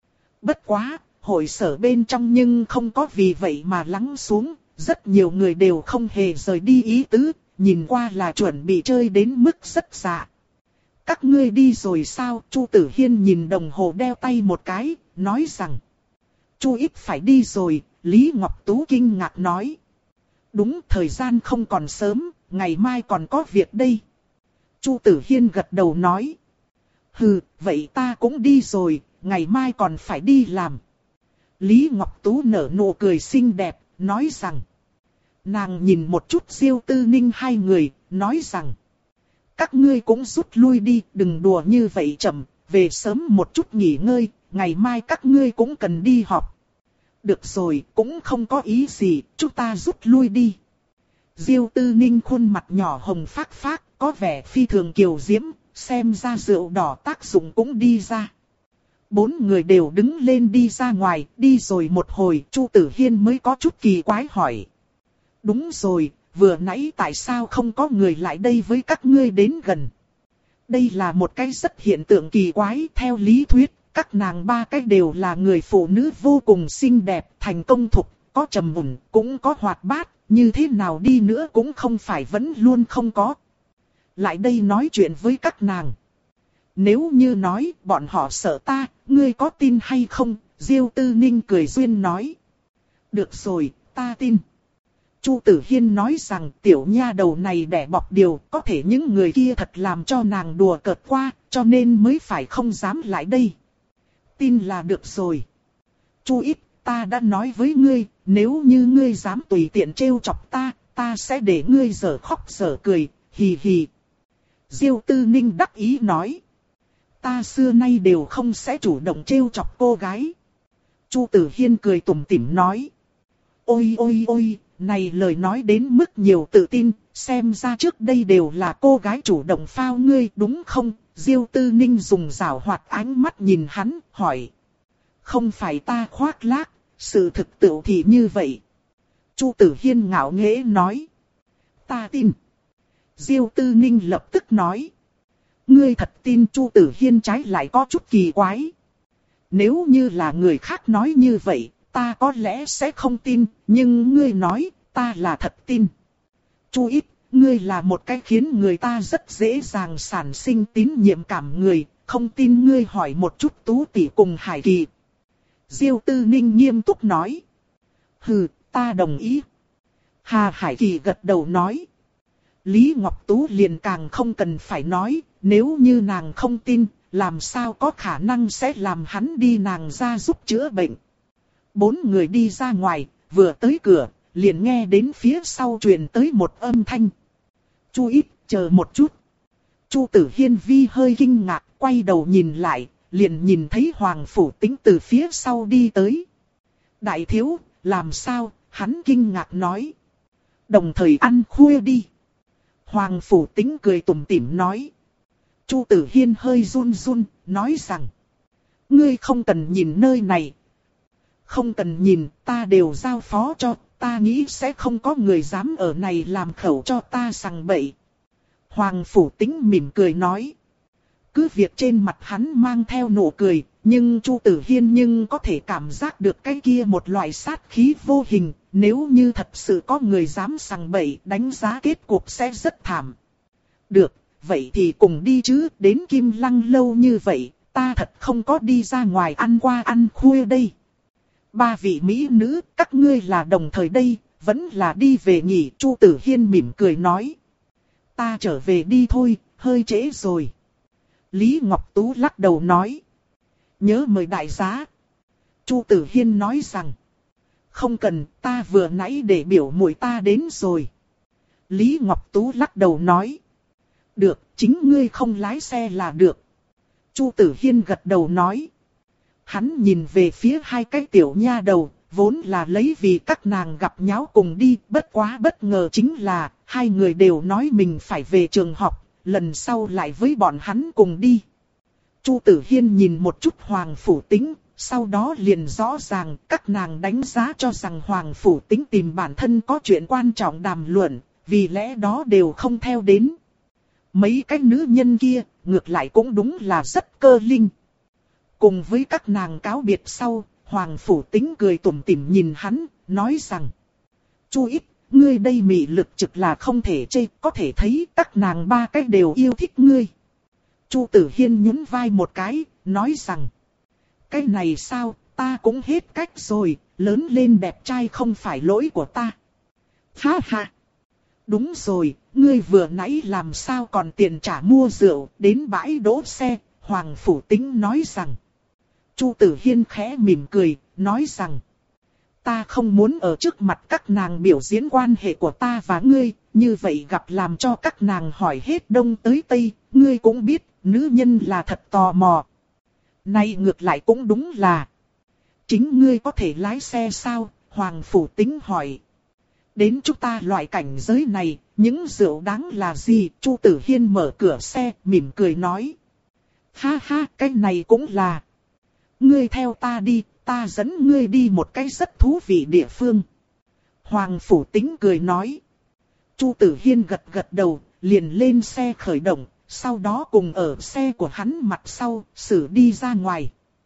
Bất quá, hội sở bên trong nhưng không có vì vậy mà lắng xuống. Rất nhiều người đều không hề rời đi ý tứ, nhìn qua là chuẩn bị chơi đến mức rất dạ. Các ngươi đi rồi sao? Chu Tử Hiên nhìn đồng hồ đeo tay một cái, nói rằng. Chu ít phải đi rồi, Lý Ngọc Tú kinh ngạc nói. Đúng, thời gian không còn sớm, ngày mai còn có việc đây. Chu Tử Hiên gật đầu nói. Hừ, vậy ta cũng đi rồi, ngày mai còn phải đi làm. Lý Ngọc Tú nở nụ cười xinh đẹp, nói rằng. Nàng nhìn một chút Diêu Tư Ninh hai người, nói rằng. Các ngươi cũng rút lui đi, đừng đùa như vậy chậm, về sớm một chút nghỉ ngơi, ngày mai các ngươi cũng cần đi họp. Được rồi, cũng không có ý gì, chúng ta rút lui đi. Diêu Tư Ninh khuôn mặt nhỏ hồng phác phác, có vẻ phi thường kiều diễm, xem ra rượu đỏ tác dụng cũng đi ra. Bốn người đều đứng lên đi ra ngoài, đi rồi một hồi, Chu Tử Hiên mới có chút kỳ quái hỏi. Đúng rồi, vừa nãy tại sao không có người lại đây với các ngươi đến gần? Đây là một cái rất hiện tượng kỳ quái, theo lý thuyết, các nàng ba cái đều là người phụ nữ vô cùng xinh đẹp, thành công thục, có trầm mùn, cũng có hoạt bát, như thế nào đi nữa cũng không phải vẫn luôn không có. Lại đây nói chuyện với các nàng. Nếu như nói bọn họ sợ ta, ngươi có tin hay không? Diêu Tư Ninh cười duyên nói. Được rồi, ta tin. Chu Tử Hiên nói rằng tiểu nha đầu này đẻ bọc điều, có thể những người kia thật làm cho nàng đùa cợt qua, cho nên mới phải không dám lại đây. Tin là được rồi. Chu ít, ta đã nói với ngươi, nếu như ngươi dám tùy tiện trêu chọc ta, ta sẽ để ngươi dở khóc dở cười, hì hì. Diêu Tư Ninh đắc ý nói. Ta xưa nay đều không sẽ chủ động trêu chọc cô gái. Chu Tử Hiên cười tủm tỉm nói. Ôi ôi ôi, này lời nói đến mức nhiều tự tin, xem ra trước đây đều là cô gái chủ động phao ngươi đúng không? Diêu Tư Ninh dùng giảo hoạt ánh mắt nhìn hắn, hỏi. Không phải ta khoác lác, sự thực tựu thì như vậy. Chu Tử Hiên ngạo nghễ nói. Ta tin. Diêu Tư Ninh lập tức nói. Ngươi thật tin? Chu Tử Hiên trái lại có chút kỳ quái. Nếu như là người khác nói như vậy, ta có lẽ sẽ không tin, nhưng ngươi nói, ta là thật tin. Chu Ít, ngươi là một cái khiến người ta rất dễ dàng sản sinh tín nhiệm cảm người, không tin ngươi hỏi một chút Tú tỷ cùng Hải Kỳ. Diêu Tư Ninh nghiêm túc nói. Hừ, ta đồng ý. Hà Hải Kỳ gật đầu nói. Lý Ngọc Tú liền càng không cần phải nói, nếu như nàng không tin, làm sao có khả năng sẽ làm hắn đi nàng ra giúp chữa bệnh. Bốn người đi ra ngoài, vừa tới cửa, liền nghe đến phía sau truyền tới một âm thanh. Chu Ít, chờ một chút. Chu Tử Hiên vi hơi kinh ngạc, quay đầu nhìn lại, liền nhìn thấy Hoàng Phủ Tĩnh từ phía sau đi tới. Đại thiếu, làm sao? Hắn kinh ngạc nói. Đồng thời ăn khuya đi. Hoàng Phủ Tĩnh cười tủm tỉm nói. Chu Tử Hiên hơi run run, nói rằng. Ngươi không cần nhìn nơi này. Không cần nhìn, ta đều giao phó cho, ta nghĩ sẽ không có người dám ở này làm khẩu cho ta sằng bậy. Hoàng Phủ Tĩnh mỉm cười nói. Cứ việc trên mặt hắn mang theo nụ cười, nhưng Chu Tử Hiên nhưng có thể cảm giác được cái kia một loại sát khí vô hình, nếu như thật sự có người dám sằng bậy, đánh giá kết cục sẽ rất thảm. Được, vậy thì cùng đi chứ, đến Kim Lăng lâu như vậy, ta thật không có đi ra ngoài ăn qua ăn khuya đây. Ba vị mỹ nữ, các ngươi là đồng thời đây, vẫn là đi về nhỉ? Chu Tử Hiên mỉm cười nói. Ta trở về đi thôi, hơi trễ rồi. Lý Ngọc Tú lắc đầu nói. Nhớ mời đại giá. Chu Tử Hiên nói rằng. Không cần, ta vừa nãy để biểu muội ta đến rồi. Lý Ngọc Tú lắc đầu nói. Được, chính ngươi không lái xe là được. Chu Tử Hiên gật đầu nói. Hắn nhìn về phía hai cái tiểu nha đầu, vốn là lấy vì các nàng gặp nháo cùng đi, bất quá bất ngờ chính là, hai người đều nói mình phải về trường học, lần sau lại với bọn hắn cùng đi. Chu Tử Hiên nhìn một chút Hoàng Phủ Tĩnh, sau đó liền rõ ràng các nàng đánh giá cho rằng Hoàng Phủ Tĩnh tìm bản thân có chuyện quan trọng đàm luận, vì lẽ đó đều không theo đến. Mấy cái nữ nhân kia, ngược lại cũng đúng là rất cơ linh. Cùng với các nàng cáo biệt sau, Hoàng Phủ Tĩnh cười tủm tỉm nhìn hắn, nói rằng. Chu Ít, ngươi đây mị lực trực là không thể chê, có thể thấy các nàng ba cái đều yêu thích ngươi. Chu Tử Hiên nhún vai một cái, nói rằng. Cái này sao, ta cũng hết cách rồi, lớn lên đẹp trai không phải lỗi của ta. Ha ha. Đúng rồi, ngươi vừa nãy làm sao còn tiền trả mua rượu, đến bãi đỗ xe, Hoàng Phủ Tĩnh nói rằng. Chu Tử Hiên khẽ mỉm cười, nói rằng. Ta không muốn ở trước mặt các nàng biểu diễn quan hệ của ta và ngươi, như vậy gặp làm cho các nàng hỏi hết đông tới tây, ngươi cũng biết, nữ nhân là thật tò mò. Nay ngược lại cũng đúng là. Chính ngươi có thể lái xe sao? Hoàng Phủ Tĩnh hỏi. Đến chúng ta loại cảnh giới này, những rượu đáng là gì? Chu Tử Hiên mở cửa xe, mỉm cười nói. Ha ha, cái này cũng là. Ngươi theo ta đi, ta dẫn ngươi đi một cái rất thú vị địa phương. Hoàng Phủ Tĩnh cười nói. Chu Tử Hiên gật gật đầu, liền lên xe khởi động, sau đó cùng ở xe của hắn mặt sau, xử đi ra ngoài.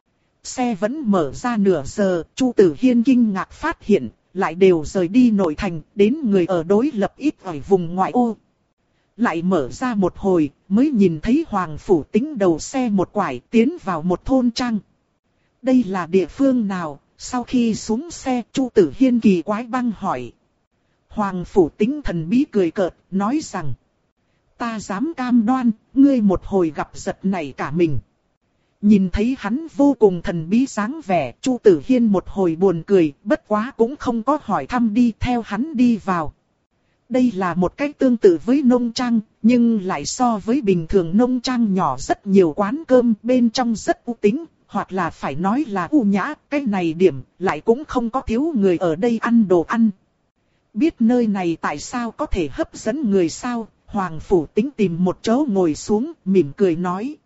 Xe vẫn mở ra nửa giờ, Chu Tử Hiên kinh ngạc phát hiện, lại đều rời đi nội thành, đến người ở đối lập ít ở vùng ngoại ô. Lại mở ra một hồi, mới nhìn thấy Hoàng Phủ Tĩnh đầu xe một quải tiến vào một thôn trang. Đây là địa phương nào? Sau khi xuống xe, Chu Tử Hiên kỳ quái băng hỏi. Hoàng Phủ Tĩnh thần bí cười cợt, nói rằng. Ta dám cam đoan, ngươi một hồi gặp giật nảy cả mình. Nhìn thấy hắn vô cùng thần bí dáng vẻ, Chu Tử Hiên một hồi buồn cười, bất quá cũng không có hỏi thăm đi theo hắn đi vào. Đây là một cách tương tự với nông trang, nhưng lại so với bình thường nông trang nhỏ rất nhiều quán cơm bên trong rất u tính, hoặc là phải nói là u nhã, cái này điểm lại cũng không có thiếu người ở đây ăn đồ ăn. Biết nơi này tại sao có thể hấp dẫn người sao, Hoàng Phủ Tính tìm một chỗ ngồi xuống, mỉm cười nói.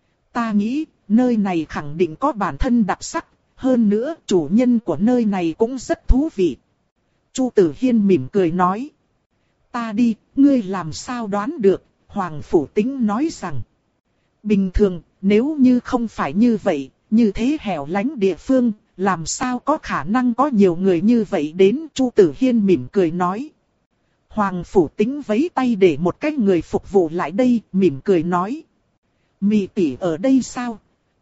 Ta nghĩ, nơi này khẳng định có bản thân đặc sắc, hơn nữa chủ nhân của nơi này cũng rất thú vị. Chu Tử Hiên mỉm cười nói. Ta đi, ngươi làm sao đoán được, Hoàng Phủ Tính nói rằng. Bình thường, nếu như không phải như vậy, như thế hẻo lánh địa phương, làm sao có khả năng có nhiều người như vậy đến, Chu Tử Hiên mỉm cười nói. Hoàng Phủ Tính vẫy tay để một cái người phục vụ lại đây, mỉm cười nói. Mị tỷ ở đây sao?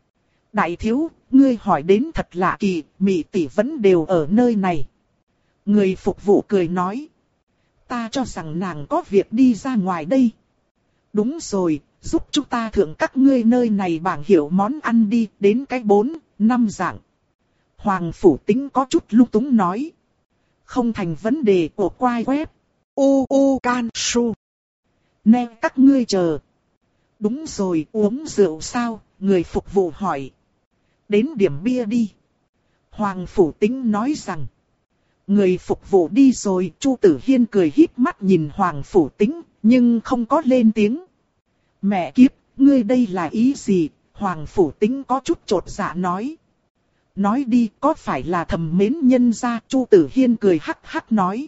Đại thiếu, ngươi hỏi đến thật lạ kỳ, mị tỷ vẫn đều ở nơi này. Người phục vụ cười nói. Ta cho rằng nàng có việc đi ra ngoài đây. Đúng rồi, giúp chúng ta thưởng các ngươi nơi này bảng hiệu món ăn đi, đến cái bốn, năm dạng. Hoàng Phủ Tính có chút lung túng nói. Không thành vấn đề của quai web. U U Can Su. Nè các ngươi chờ. Đúng rồi, uống rượu sao? Người phục vụ hỏi. Đến điểm bia đi. Hoàng Phủ Tính nói rằng. Người phục vụ đi rồi, Chu Tử Hiên cười híp mắt nhìn Hoàng Phủ Tính, nhưng không có lên tiếng. Mẹ kiếp, ngươi đây là ý gì? Hoàng Phủ Tính có chút chột dạ nói. Nói đi, có phải là thầm mến nhân gia? Chu Tử Hiên cười hắc hắc nói.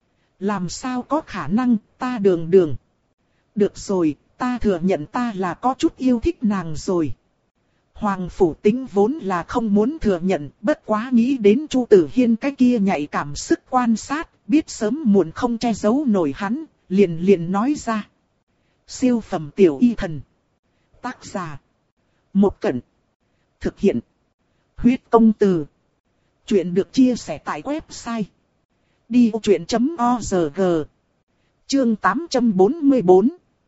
Làm sao có khả năng, ta đường đường. Được rồi, ta thừa nhận ta là có chút yêu thích nàng rồi. Hoàng Phủ Tính vốn là không muốn thừa nhận, bất quá nghĩ đến Chu Tử Hiên cái kia nhạy cảm sức quan sát, biết sớm muộn không che giấu nổi hắn, liền liền nói ra. Siêu phẩm tiểu y thần. Tác giả. Một Cẩn. Thực hiện. Huyết công từ. Chuyện được chia sẻ tại website. đi ô chuyện chấm org. Chương tám trăm bốn mươi bốn.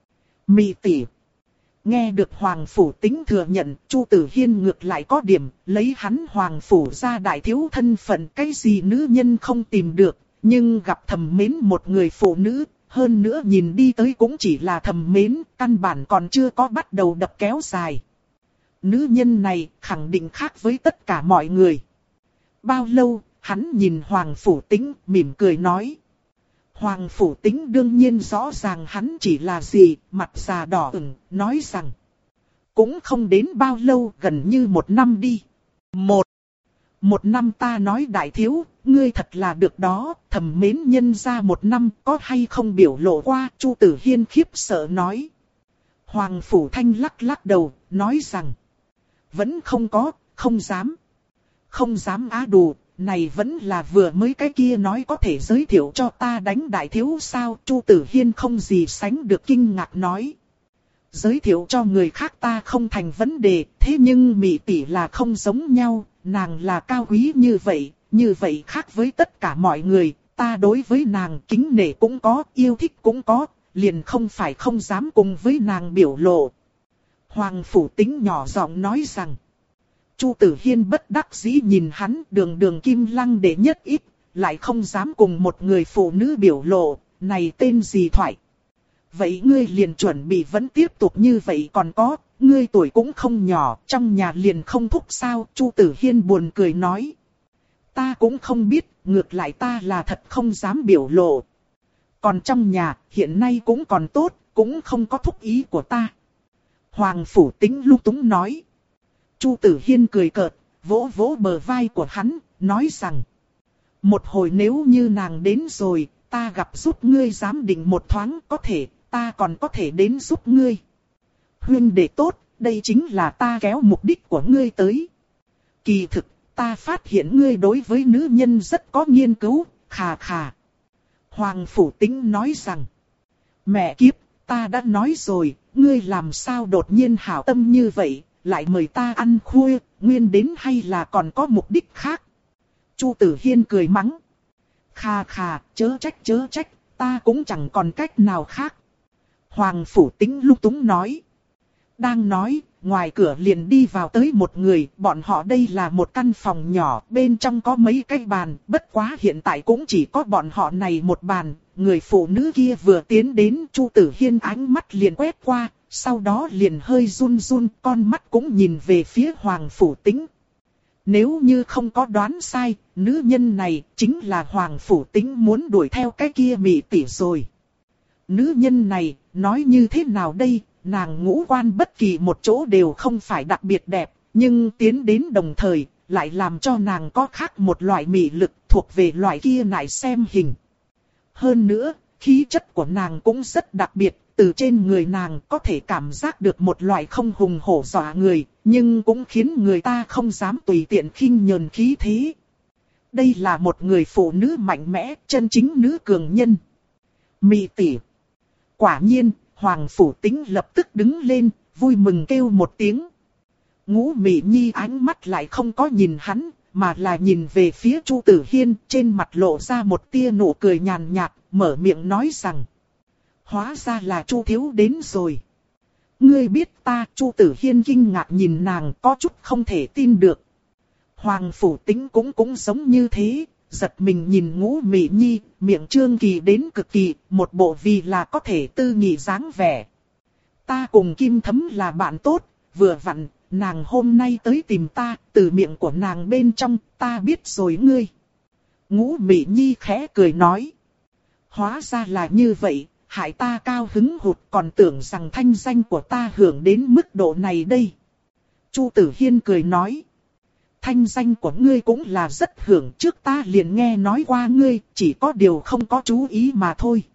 Mị tỷ. Nghe được Hoàng Phủ Tính thừa nhận, Chu Tử Hiên ngược lại có điểm, lấy hắn Hoàng Phủ ra đại thiếu thân phận, cái gì nữ nhân không tìm được, nhưng gặp thầm mến một người phụ nữ, hơn nữa nhìn đi tới cũng chỉ là thầm mến, căn bản còn chưa có bắt đầu đập kéo dài. Nữ nhân này khẳng định khác với tất cả mọi người. Bao lâu, hắn nhìn Hoàng Phủ Tính, mỉm cười nói. Hoàng Phủ Tính đương nhiên rõ ràng hắn chỉ là gì, mặt già đỏ ửng, nói rằng. Cũng không đến bao lâu, gần như một năm đi. Một. Một năm ta nói đại thiếu, ngươi thật là được đó, thầm mến nhân ra một năm, có hay không biểu lộ qua, Chu Tử Hiên khiếp sợ nói. Hoàng Phủ Thanh lắc lắc đầu, nói rằng. Vẫn không có, không dám. Không dám á đủ. Này vẫn là vừa mới cái kia nói có thể giới thiệu cho ta đánh đại thiếu sao? Chu Tử Hiên không gì sánh được kinh ngạc nói. Giới thiệu cho người khác ta không thành vấn đề, thế nhưng Mị tỷ là không giống nhau, nàng là cao quý như vậy, như vậy khác với tất cả mọi người, ta đối với nàng kính nể cũng có, yêu thích cũng có, liền không phải không dám cùng với nàng biểu lộ. Hoàng Phủ Tính nhỏ giọng nói rằng. Chu Tử Hiên bất đắc dĩ nhìn hắn, đường đường kim lăng đệ nhất ít, lại không dám cùng một người phụ nữ biểu lộ, này tên gì thoại. Vậy ngươi liền chuẩn bị vẫn tiếp tục như vậy còn có, ngươi tuổi cũng không nhỏ, trong nhà liền không thúc sao, Chu Tử Hiên buồn cười nói. Ta cũng không biết, ngược lại ta là thật không dám biểu lộ. Còn trong nhà, hiện nay cũng còn tốt, cũng không có thúc ý của ta. Hoàng Phủ Tính lung túng nói. Chu Tử Hiên cười cợt, vỗ vỗ bờ vai của hắn, nói rằng. Một hồi nếu như nàng đến rồi, ta gặp giúp ngươi giám định một thoáng có thể, ta còn có thể đến giúp ngươi. Huynh đệ tốt, đây chính là ta kéo mục đích của ngươi tới. Kỳ thực, ta phát hiện ngươi đối với nữ nhân rất có nghiên cứu, khà khà. Hoàng Phủ Tính nói rằng. Mẹ kiếp, ta đã nói rồi, ngươi làm sao đột nhiên hảo tâm như vậy. Lại mời ta ăn khuya, nguyên đến hay là còn có mục đích khác? Chu Tử Hiên cười mắng. Khà khà, chớ trách chớ trách, ta cũng chẳng còn cách nào khác. Hoàng Phủ Tính lung túng nói. Đang nói, ngoài cửa liền đi vào tới một người, bọn họ đây là một căn phòng nhỏ, bên trong có mấy cái bàn, bất quá hiện tại cũng chỉ có bọn họ này một bàn. Người phụ nữ kia vừa tiến đến, Chu Tử Hiên ánh mắt liền quét qua, sau đó liền hơi run run, con mắt cũng nhìn về phía Hoàng Phủ Tĩnh. Nếu như không có đoán sai, nữ nhân này chính là Hoàng Phủ Tĩnh muốn đuổi theo cái kia Mị tỷ rồi. Nữ nhân này, nói như thế nào đây, nàng ngũ quan bất kỳ một chỗ đều không phải đặc biệt đẹp, nhưng tiến đến đồng thời, lại làm cho nàng có khác một loại mị lực thuộc về loại kia nại xem hình. Hơn nữa, khí chất của nàng cũng rất đặc biệt, từ trên người nàng có thể cảm giác được một loại không hùng hổ dọa người, nhưng cũng khiến người ta không dám tùy tiện khinh nhờn khí thế. Đây là một người phụ nữ mạnh mẽ, chân chính nữ cường nhân. Mị tỷ. Quả nhiên, Hoàng Phủ Tĩnh lập tức đứng lên, vui mừng kêu một tiếng. Ngũ Mị Nhi ánh mắt lại không có nhìn hắn, mà là nhìn về phía Chu Tử Hiên, trên mặt lộ ra một tia nụ cười nhàn nhạt, mở miệng nói rằng. Hóa ra là Chu thiếu đến rồi. Ngươi biết ta, Chu Tử Hiên kinh ngạc nhìn nàng, có chút không thể tin được. Hoàng Phủ Tĩnh cũng cũng giống như thế, giật mình nhìn Ngũ Mị Nhi, miệng trương kỳ đến cực kỳ, một bộ vì là có thể tư nghị dáng vẻ. Ta cùng Kim Thấm là bạn tốt, vừa vặn, nàng hôm nay tới tìm ta, từ miệng của nàng bên trong, ta biết rồi ngươi. Ngũ Mị Nhi khẽ cười nói. Hóa ra là như vậy, hại ta cao hứng hụt, còn tưởng rằng thanh danh của ta hưởng đến mức độ này đây. Chu Tử Hiên cười nói. Thanh danh của ngươi cũng là rất hưởng, trước ta liền nghe nói qua ngươi, chỉ có điều không có chú ý mà thôi.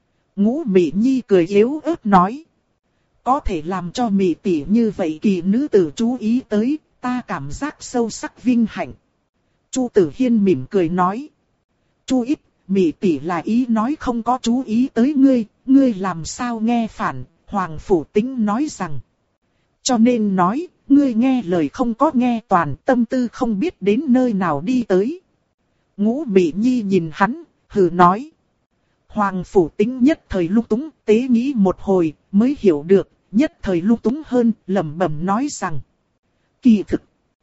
Ngũ Mị Nhi cười yếu ớt nói. Có thể làm cho Mị tỷ như vậy kỳ nữ tử chú ý tới, ta cảm giác sâu sắc vinh hạnh. Chu Tử Hiên mỉm cười nói. Chu ít, Mị tỷ là ý nói không có chú ý tới ngươi, ngươi làm sao nghe phản, Hoàng Phủ Tĩnh nói rằng. Cho nên nói, ngươi nghe lời không có nghe toàn, tâm tư không biết đến nơi nào đi tới. Ngũ Mị Nhi nhìn hắn, hừ nói. Hoàng Phủ Tĩnh nhất thời lung túng, tế nghĩ một hồi, mới hiểu được, nhất thời lung túng hơn, lẩm bẩm nói rằng. Kỳ thực,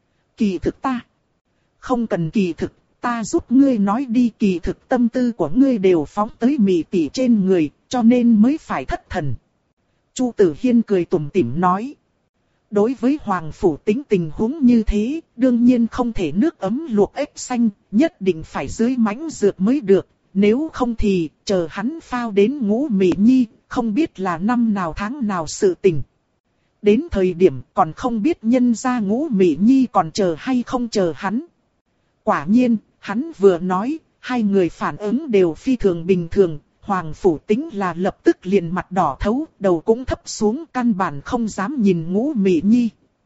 kỳ thực ta, không cần kỳ thực, ta giúp ngươi nói đi, kỳ thực tâm tư của ngươi đều phóng tới Mị tỷ trên người, cho nên mới phải thất thần. Chu Tử Hiên cười tủm tỉm nói. Đối với Hoàng Phủ Tĩnh tình huống như thế, đương nhiên không thể nước ấm luộc ếch xanh, nhất định phải dưới mãnh dược mới được, nếu không thì, chờ hắn phao đến Ngũ Mị Nhi, không biết là năm nào tháng nào sự tình. Đến thời điểm còn không biết nhân gia Ngũ Mị Nhi còn chờ hay không chờ hắn. Quả nhiên, hắn vừa nói, hai người phản ứng đều phi thường bình thường. Hoàng Phủ Tĩnh là lập tức liền mặt đỏ thấu, đầu cũng thấp xuống, căn bản không dám nhìn Ngũ Mị Nhi.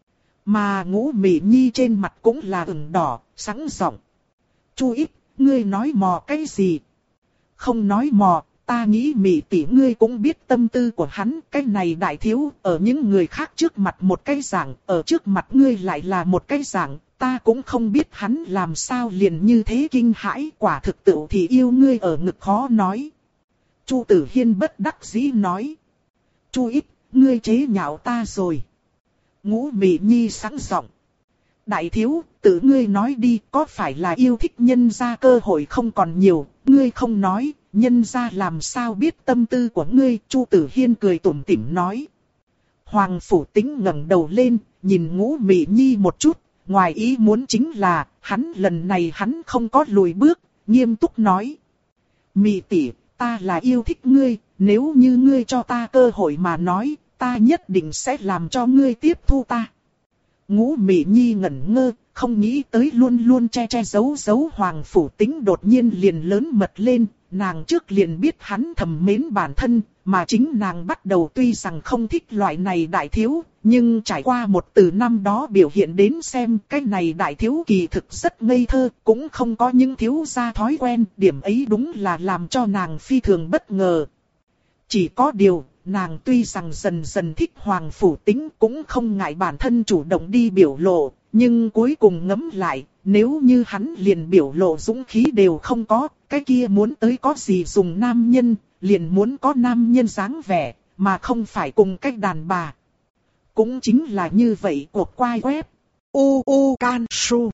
Mà Ngũ Mị Nhi trên mặt cũng là ửng đỏ, sẵn giọng. Chu ít, ngươi nói mò cái gì? Không nói mò, ta nghĩ Mị tỷ ngươi cũng biết tâm tư của hắn, cái này đại thiếu, ở những người khác trước mặt một cái dạng, ở trước mặt ngươi lại là một cái dạng, ta cũng không biết hắn làm sao liền như thế kinh hãi, quả thực tự thì yêu ngươi ở ngực khó nói. Chu Tử Hiên bất đắc dĩ nói. Chu ít, ngươi chế nhạo ta rồi. Ngũ Mị Nhi sẵn giọng. Đại thiếu, tự ngươi nói đi, có phải là yêu thích nhân gia cơ hội không còn nhiều, ngươi không nói, nhân gia làm sao biết tâm tư của ngươi. Chu Tử Hiên cười tủm tỉm nói. Hoàng Phủ Tĩnh ngẩng đầu lên, nhìn Ngũ Mị Nhi một chút, ngoài ý muốn chính là, hắn lần này hắn không có lùi bước, nghiêm túc nói. Mị tỷ, ta là yêu thích ngươi, nếu như ngươi cho ta cơ hội mà nói, ta nhất định sẽ làm cho ngươi tiếp thu ta. Ngũ Mị Nhi ngẩn ngơ, không nghĩ tới luôn luôn che che giấu giấu Hoàng Phủ Tĩnh đột nhiên liền lớn mật lên, nàng trước liền biết hắn thầm mến bản thân, mà chính nàng bắt đầu tuy rằng không thích loại này đại thiếu, nhưng trải qua một từ năm đó biểu hiện đến xem cái này đại thiếu kỳ thực rất ngây thơ, cũng không có những thiếu gia thói quen, điểm ấy đúng là làm cho nàng phi thường bất ngờ. Chỉ có điều, nàng tuy rằng dần dần thích Hoàng Phủ Tĩnh cũng không ngại bản thân chủ động đi biểu lộ, nhưng cuối cùng ngẫm lại, nếu như hắn liền biểu lộ dũng khí đều không có, cái kia muốn tới có gì dùng nam nhân, liền muốn có nam nhân dáng vẻ, mà không phải cùng cách đàn bà. cũng chính là như vậy cuộc quay web. U U Can Su.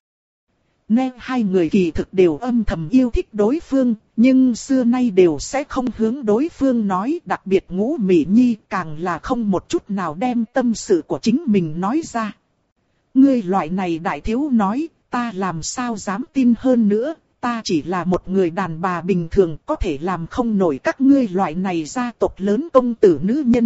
Nên hai người kỳ thực đều âm thầm yêu thích đối phương, nhưng xưa nay đều sẽ không hướng đối phương nói, đặc biệt Ngũ Mị Nhi càng là không một chút nào đem tâm sự của chính mình nói ra. Ngươi loại này đại thiếu nói, ta làm sao dám tin hơn nữa, ta chỉ là một người đàn bà bình thường có thể làm không nổi các ngươi loại này gia tộc lớn công tử nữ nhân.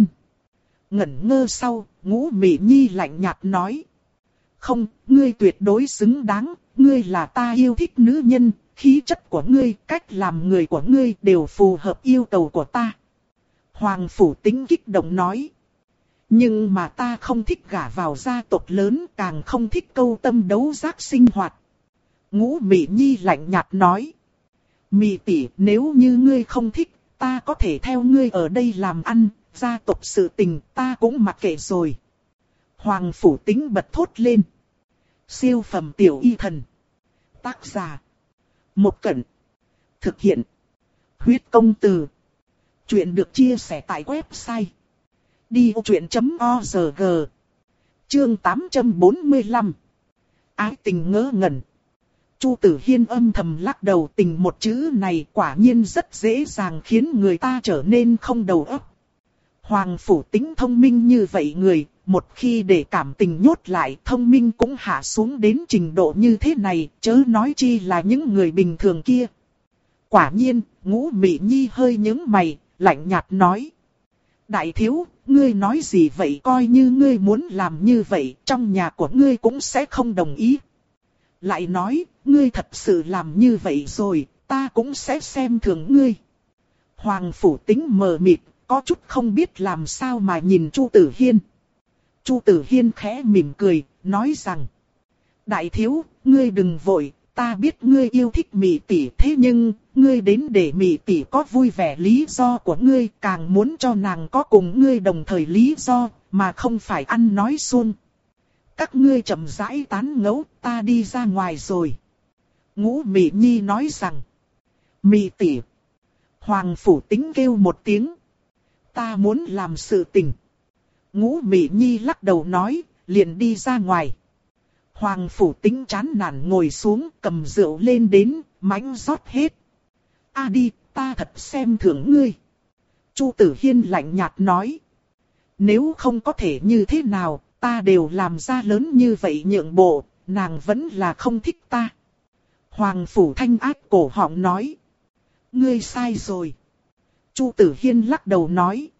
Ngẩn ngơ sau, Ngũ Mị Nhi lạnh nhạt nói. Không, ngươi tuyệt đối xứng đáng, ngươi là ta yêu thích nữ nhân, khí chất của ngươi, cách làm người của ngươi đều phù hợp yêu cầu của ta. Hoàng Phủ Tính kích động nói. Nhưng mà ta không thích gả vào gia tộc lớn, càng không thích câu tâm đấu giác sinh hoạt. Ngũ Mị Nhi lạnh nhạt nói. Mị tỷ, nếu như ngươi không thích, ta có thể theo ngươi ở đây làm ăn, gia tộc sự tình ta cũng mặc kệ rồi. Hoàng Phủ Tính bật thốt lên. Siêu phẩm tiểu y thần. Tác giả. Một Cẩn. Thực hiện. Huyết công từ. Chuyện được chia sẻ tại website. đi ô chuyện chấm o rờ giê. Chương tám trăm bốn mươi lăm. Ái tình ngớ ngẩn. Chu Tử Hiên âm thầm lắc đầu, tình một chữ này quả nhiên rất dễ dàng khiến người ta trở nên không đầu óc. Hoàng Phủ Tính thông minh như vậy người, một khi để cảm tình nhốt lại, thông minh cũng hạ xuống đến trình độ như thế này, chớ nói chi là những người bình thường kia. Quả nhiên, Ngũ Mị Nhi hơi nhướng mày, lạnh nhạt nói. Đại thiếu, ngươi nói gì vậy, coi như ngươi muốn làm như vậy, trong nhà của ngươi cũng sẽ không đồng ý. Lại nói, ngươi thật sự làm như vậy rồi, ta cũng sẽ xem thường ngươi. Hoàng Phủ Tính mờ mịt, có chút không biết làm sao mà nhìn Chu Tử Hiên. Chu Tử Hiên khẽ mỉm cười, nói rằng. Đại thiếu, ngươi đừng vội, ta biết ngươi yêu thích Mị tỷ, thế nhưng, ngươi đến để Mị tỷ có vui vẻ lý do của ngươi, càng muốn cho nàng có cùng ngươi đồng thời lý do, mà không phải ăn nói suông. Các ngươi chậm rãi tán ngẫu, ta đi ra ngoài rồi. Ngũ Mị Nhi nói rằng. Mị tỷ. Hoàng Phủ Tính kêu một tiếng. Ta muốn làm sự tình. Ngũ Mị Nhi lắc đầu nói, liền đi ra ngoài. Hoàng Phủ Tính chán nản ngồi xuống, cầm rượu lên đến, mãnh rót hết. A đi, ta thật xem thường ngươi. Chu Tử Hiên lạnh nhạt nói. Nếu không có thể như thế nào, ta đều làm ra lớn như vậy nhượng bộ, nàng vẫn là không thích ta. Hoàng Phủ Thanh ác cổ họng nói. Ngươi sai rồi. Chu Tử Hiên lắc đầu nói.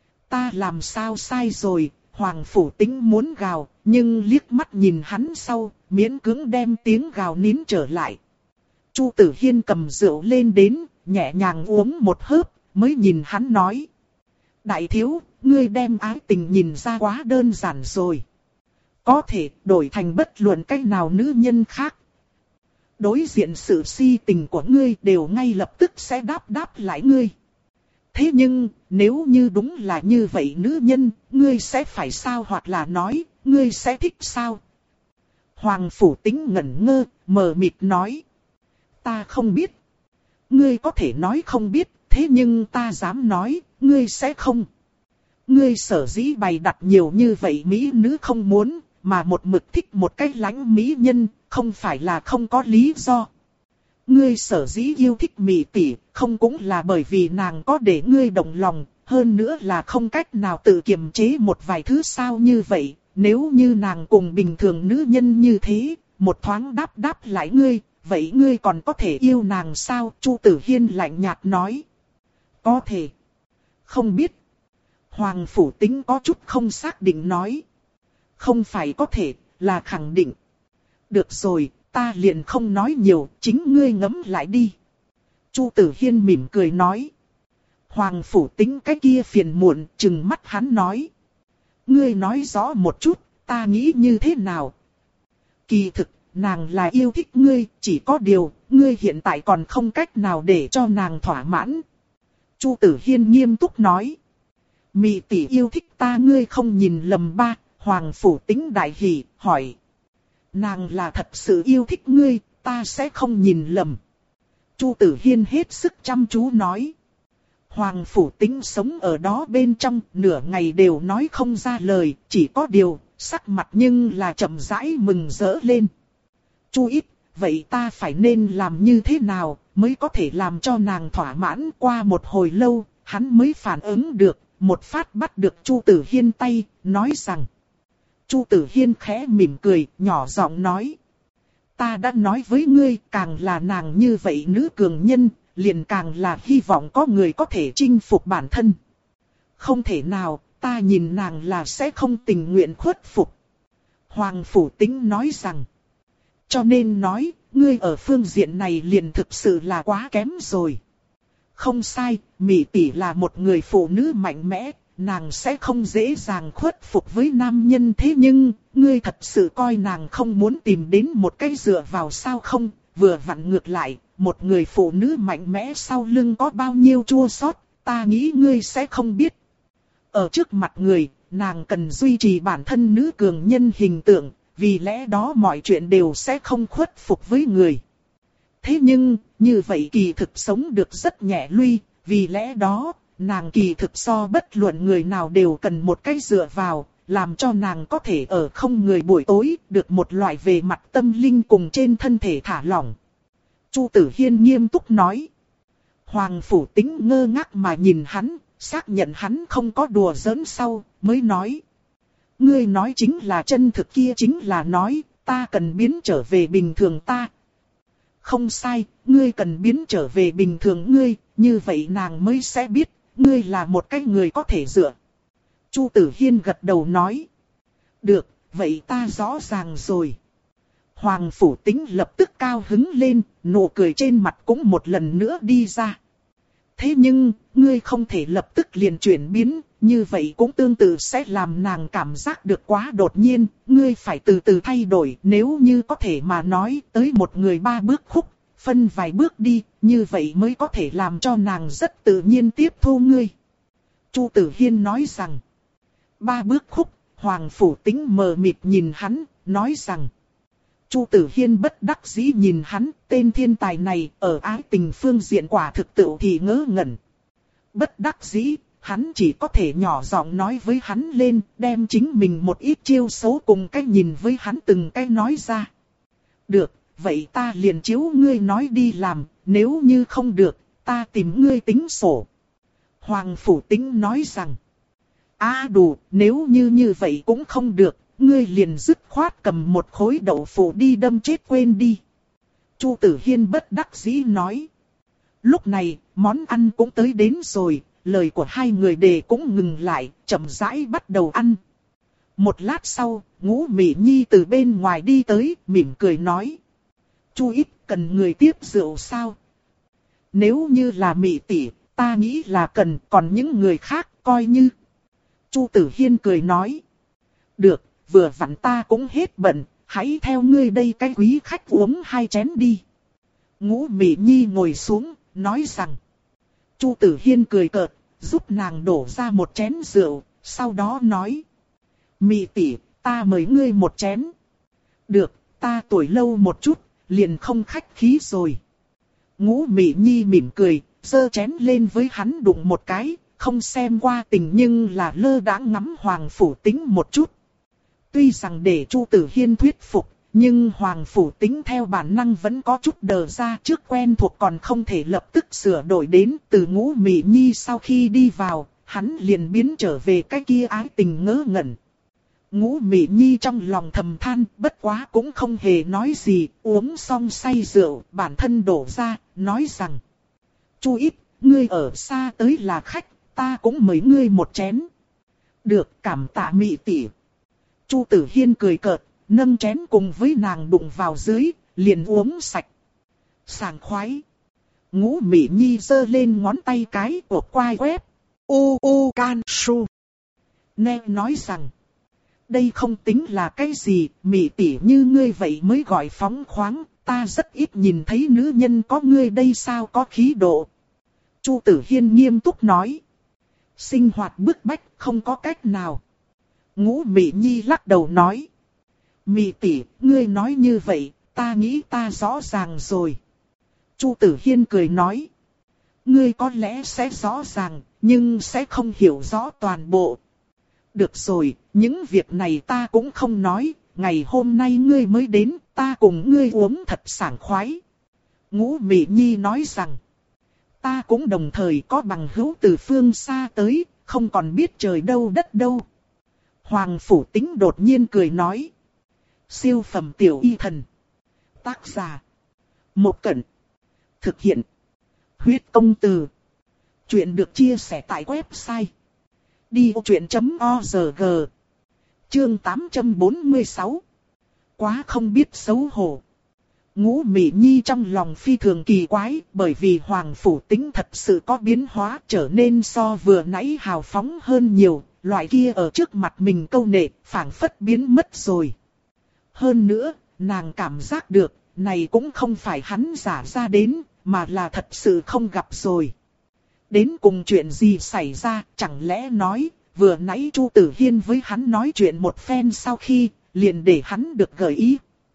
Ta làm sao sai rồi, Hoàng Phủ Tính muốn gào, nhưng liếc mắt nhìn hắn sau, miễn cưỡng đem tiếng gào nín trở lại. Chu Tử Hiên cầm rượu lên đến, nhẹ nhàng uống một hớp, mới nhìn hắn nói. Đại thiếu, ngươi đem ái tình nhìn ra quá đơn giản rồi. Có thể đổi thành bất luận cách nào nữ nhân khác. Đối diện sự si tình của ngươi đều ngay lập tức sẽ đáp đáp lại ngươi. Thế nhưng, nếu như đúng là như vậy nữ nhân, ngươi sẽ phải sao, hoặc là nói, ngươi sẽ thích sao? Hoàng Phủ Tính ngẩn ngơ, mờ mịt nói. Ta không biết. Ngươi có thể nói không biết, thế nhưng ta dám nói, ngươi sẽ không. Ngươi sở dĩ bày đặt nhiều như vậy mỹ nữ không muốn, mà một mực thích một cách lãnh mỹ nhân, không phải là không có lý do. Ngươi sở dĩ yêu thích Mị tỷ, không cũng là bởi vì nàng có để ngươi động lòng, hơn nữa là không cách nào tự kiềm chế một vài thứ sao như vậy. Nếu như nàng cùng bình thường nữ nhân như thế, một thoáng đáp đáp lại ngươi, vậy ngươi còn có thể yêu nàng sao? Chu Tử Hiên lạnh nhạt nói. Có thể. Không biết. Hoàng Phủ Tính có chút không xác định nói. Không phải có thể, là khẳng định. Được rồi, ta liền không nói nhiều, chính ngươi ngẫm lại đi. Chu Tử Hiên mỉm cười nói. Hoàng Phủ Tính cái kia phiền muộn, trừng mắt hắn nói. Ngươi nói rõ một chút, ta nghĩ như thế nào? Kỳ thực, nàng là yêu thích ngươi, chỉ có điều, ngươi hiện tại còn không cách nào để cho nàng thỏa mãn. Chu Tử Hiên nghiêm túc nói. Mị tỷ yêu thích ta, ngươi không nhìn lầm ba. Hoàng Phủ Tính đại hỉ, hỏi. Nàng là thật sự yêu thích ngươi, ta sẽ không nhìn lầm. Chu Tử Hiên hết sức chăm chú nói. Hoàng Phủ Tĩnh sống ở đó bên trong, nửa ngày đều nói không ra lời, chỉ có điều, sắc mặt nhưng là chậm rãi mừng rỡ lên. Chu Ít, vậy ta phải nên làm như thế nào, mới có thể làm cho nàng thỏa mãn? Qua một hồi lâu, hắn mới phản ứng được, một phát bắt được Chu Tử Hiên tay, nói rằng. Chu Tử Hiên khẽ mỉm cười, nhỏ giọng nói. Ta đã nói với ngươi, càng là nàng như vậy nữ cường nhân, liền càng là hy vọng có người có thể chinh phục bản thân. Không thể nào, ta nhìn nàng là sẽ không tình nguyện khuất phục. Hoàng Phủ Tĩnh nói rằng. Cho nên nói, ngươi ở phương diện này liền thực sự là quá kém rồi. Không sai, Mị tỷ là một người phụ nữ mạnh mẽ, nàng sẽ không dễ dàng khuất phục với nam nhân. Thế nhưng, ngươi thật sự coi nàng không muốn tìm đến một cái dựa vào sao không? Vừa vặn ngược lại, một người phụ nữ mạnh mẽ sau lưng có bao nhiêu chua xót, ta nghĩ ngươi sẽ không biết. Ở trước mặt người, nàng cần duy trì bản thân nữ cường nhân hình tượng, vì lẽ đó mọi chuyện đều sẽ không khuất phục với người. Thế nhưng, như vậy kỳ thực sống được rất nhẹ luy, vì lẽ đó, nàng kỳ thực so bất luận người nào đều cần một cái dựa vào, làm cho nàng có thể ở không người buổi tối, được một loại về mặt tâm linh cùng trên thân thể thả lỏng. Chu Tử Hiên nghiêm túc nói. Hoàng Phủ Tĩnh ngơ ngác mà nhìn hắn, xác nhận hắn không có đùa giỡn sau, mới nói. Ngươi nói chính là chân thực, kia chính là nói, ta cần biến trở về bình thường ta. Không sai, ngươi cần biến trở về bình thường ngươi, như vậy nàng mới sẽ biết, ngươi là một cái người có thể dựa. Chu Tử Hiên gật đầu nói. Được, vậy ta rõ ràng rồi. Hoàng Phủ Tĩnh lập tức cao hứng lên, nụ cười trên mặt cũng một lần nữa đi ra. Thế nhưng, ngươi không thể lập tức liền chuyển biến, như vậy cũng tương tự sẽ làm nàng cảm giác được quá đột nhiên, ngươi phải từ từ thay đổi. Nếu như có thể mà nói tới một người ba bước khúc, phân vài bước đi, như vậy mới có thể làm cho nàng rất tự nhiên tiếp thu ngươi. Chu Tử Hiên nói rằng, ba bước khúc. Hoàng Phủ Tĩnh mờ mịt nhìn hắn, nói rằng. Chu Tử Hiên bất đắc dĩ nhìn hắn, tên thiên tài này ở ái tình phương diện quả thực tự thì ngớ ngẩn. Bất đắc dĩ, hắn chỉ có thể nhỏ giọng nói với hắn lên, đem chính mình một ít chiêu xấu cùng cách nhìn với hắn từng cái nói ra. Được, vậy ta liền chiếu ngươi nói đi làm, nếu như không được, ta tìm ngươi tính sổ. Hoàng Phủ Tĩnh nói rằng. À đủ, nếu như như vậy cũng không được, ngươi liền dứt khoát cầm một khối đậu phụ đi đâm chết quên đi. Chu Tử Hiên bất đắc dĩ nói. Lúc này, món ăn cũng tới đến rồi, lời của hai người đề cũng ngừng lại, chậm rãi bắt đầu ăn. Một lát sau, Ngũ Mị Nhi từ bên ngoài đi tới, mỉm cười nói. Chu Ít, cần người tiếp rượu sao? Nếu như là Mị tỷ, ta nghĩ là cần, còn những người khác coi như. Chu Tử Hiên cười nói. Được, vừa vặn ta cũng hết bận, hãy theo ngươi đây cái quý khách uống hai chén đi. Ngũ Mị Nhi ngồi xuống, nói rằng. Chu Tử Hiên cười cợt, giúp nàng đổ ra một chén rượu, sau đó nói. Mị tỷ, ta mời ngươi một chén. Được, ta tuổi lâu một chút, liền không khách khí rồi. Ngũ Mị Nhi mỉm cười, giơ chén lên với hắn đụng một cái, không xem qua tình nhưng là lơ đãng ngắm Hoàng Phủ Tĩnh một chút. Tuy rằng để Chu Tử Hiên thuyết phục, nhưng Hoàng Phủ Tĩnh theo bản năng vẫn có chút đờ ra, trước quen thuộc còn không thể lập tức sửa đổi đến. Từ Ngũ Mị Nhi sau khi đi vào, hắn liền biến trở về cái kia ái tình ngớ ngẩn. Ngũ Mị Nhi trong lòng thầm than, bất quá cũng không hề nói gì, uống xong say rượu, bản thân đổ ra, nói rằng. Chu Ít, ngươi ở xa tới là khách, ta cũng mời ngươi một chén. Được, cảm tạ Mị tỷ. Chu Tử Hiên cười cợt, nâng chén cùng với nàng đụng vào dưới, liền uống sạch. Sảng khoái. Ngũ Mị Nhi giơ lên ngón tay cái của quai quép. U u can su. Nè nói rằng. Đây không tính là cái gì, Mị tỷ như ngươi vậy mới gọi phóng khoáng, ta rất ít nhìn thấy nữ nhân có ngươi đây sao có khí độ. Chu Tử Hiên nghiêm túc nói. Sinh hoạt bức bách, không có cách nào. Ngũ Mị Nhi lắc đầu nói. Mị tỷ, ngươi nói như vậy, ta nghĩ ta rõ ràng rồi. Chu Tử Hiên cười nói. ngươi có lẽ sẽ rõ ràng, nhưng sẽ không hiểu rõ toàn bộ. Được rồi, những việc này ta cũng không nói, ngày hôm nay ngươi mới đến, ta cùng ngươi uống thật sảng khoái. Ngũ Mị Nhi nói rằng, ta cũng đồng thời có bằng hữu từ phương xa tới, không còn biết trời đâu đất đâu. Hoàng Phủ Tính đột nhiên cười nói, siêu phẩm tiểu y thần. Tác giả, Một Cẩn. Thực hiện, Huyết Công Từ. Chuyện được chia sẻ tại website đi ô chuyện chấm org. Chương tám trăm bốn mươi sáu. Quá không biết xấu hổ. Ngũ Mị Nhi trong lòng phi thường kỳ quái, bởi vì Hoàng Phủ Tính thật sự có biến hóa, trở nên so vừa nãy hào phóng hơn nhiều, loại kia ở trước mặt mình câu nệ, phảng phất biến mất rồi. Hơn nữa, nàng cảm giác được, này cũng không phải hắn giả ra đến, mà là thật sự không gặp rồi. Đến cùng chuyện gì xảy ra, chẳng lẽ nói, vừa nãy Chu Tử Hiên với hắn nói chuyện một phen sau khi, liền để hắn được gợi ý.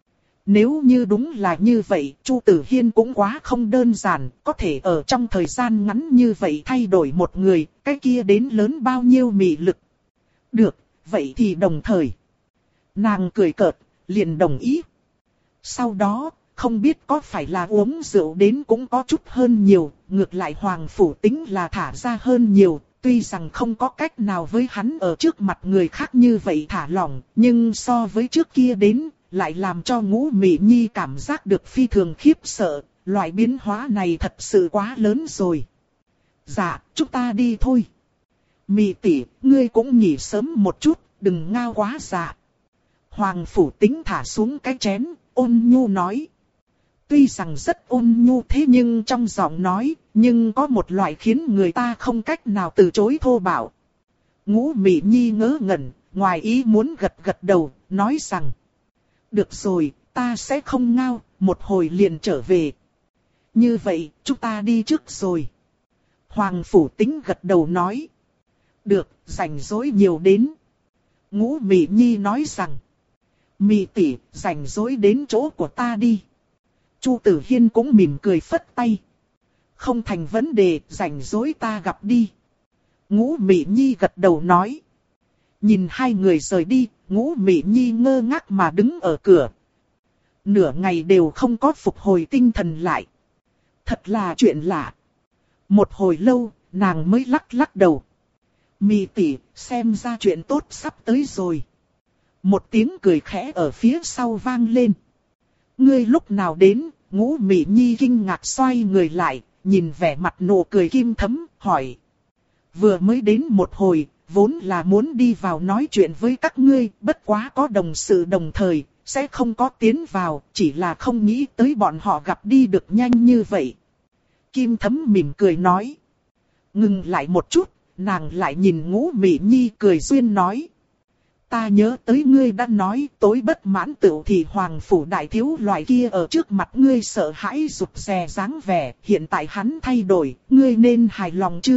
Nếu như đúng là như vậy, Chu Tử Hiên cũng quá không đơn giản, có thể ở trong thời gian ngắn như vậy thay đổi một người, cái kia đến lớn bao nhiêu mị lực. Được, vậy thì đồng thời. Nàng cười cợt, liền đồng ý. Sau đó, không biết có phải là uống rượu đến cũng có chút hơn nhiều, ngược lại Hoàng Phủ Tính là thả ra hơn nhiều, tuy rằng không có cách nào với hắn ở trước mặt người khác như vậy thả lỏng, nhưng so với trước kia đến, lại làm cho Ngũ Mị Nhi cảm giác được phi thường khiếp sợ, loại biến hóa này thật sự quá lớn rồi. Dạ, chúng ta đi thôi. Mị tỷ, ngươi cũng nghỉ sớm một chút, đừng ngao quá dạ. Hoàng Phủ Tính thả xuống cái chén, ôn nhu nói. Tuy rằng rất ôn nhu thế nhưng trong giọng nói, nhưng có một loại khiến người ta không cách nào từ chối thô bạo. Ngũ Mị Nhi ngớ ngẩn, ngoài ý muốn gật gật đầu, nói rằng. Được rồi, ta sẽ không ngao, một hồi liền trở về. Như vậy, chúng ta đi trước rồi. Hoàng Phủ Tính gật đầu nói. Được, rảnh rỗi nhiều đến. Ngũ Mị Nhi nói rằng. Mị tỷ, rảnh rỗi đến chỗ của ta đi. Chu Tử Hiên cũng mỉm cười phất tay. Không thành vấn đề, rảnh rỗi ta gặp đi. Ngũ Mị Nhi gật đầu nói. Nhìn hai người rời đi, Ngũ Mị Nhi ngơ ngác mà đứng ở cửa. Nửa ngày đều không có phục hồi tinh thần lại. Thật là chuyện lạ. Một hồi lâu, nàng mới lắc lắc đầu. Mị tỷ, xem ra chuyện tốt sắp tới rồi. Một tiếng cười khẽ ở phía sau vang lên. Ngươi lúc nào đến? Ngũ Mị Nhi kinh ngạc xoay người lại, nhìn vẻ mặt nụ cười Kim Thấm, hỏi. Vừa mới đến một hồi, vốn là muốn đi vào nói chuyện với các ngươi, bất quá có đồng sự đồng thời, sẽ không có tiến vào, chỉ là không nghĩ tới bọn họ gặp đi được nhanh như vậy. Kim Thấm mỉm cười nói. Ngừng lại một chút, nàng lại nhìn Ngũ Mị Nhi cười duyên nói. Ta nhớ tới ngươi đã nói tối bất mãn tựu thì Hoàng Phủ đại thiếu loại kia ở trước mặt ngươi sợ hãi rụt rè dáng vẻ, hiện tại hắn thay đổi, ngươi nên hài lòng chưa?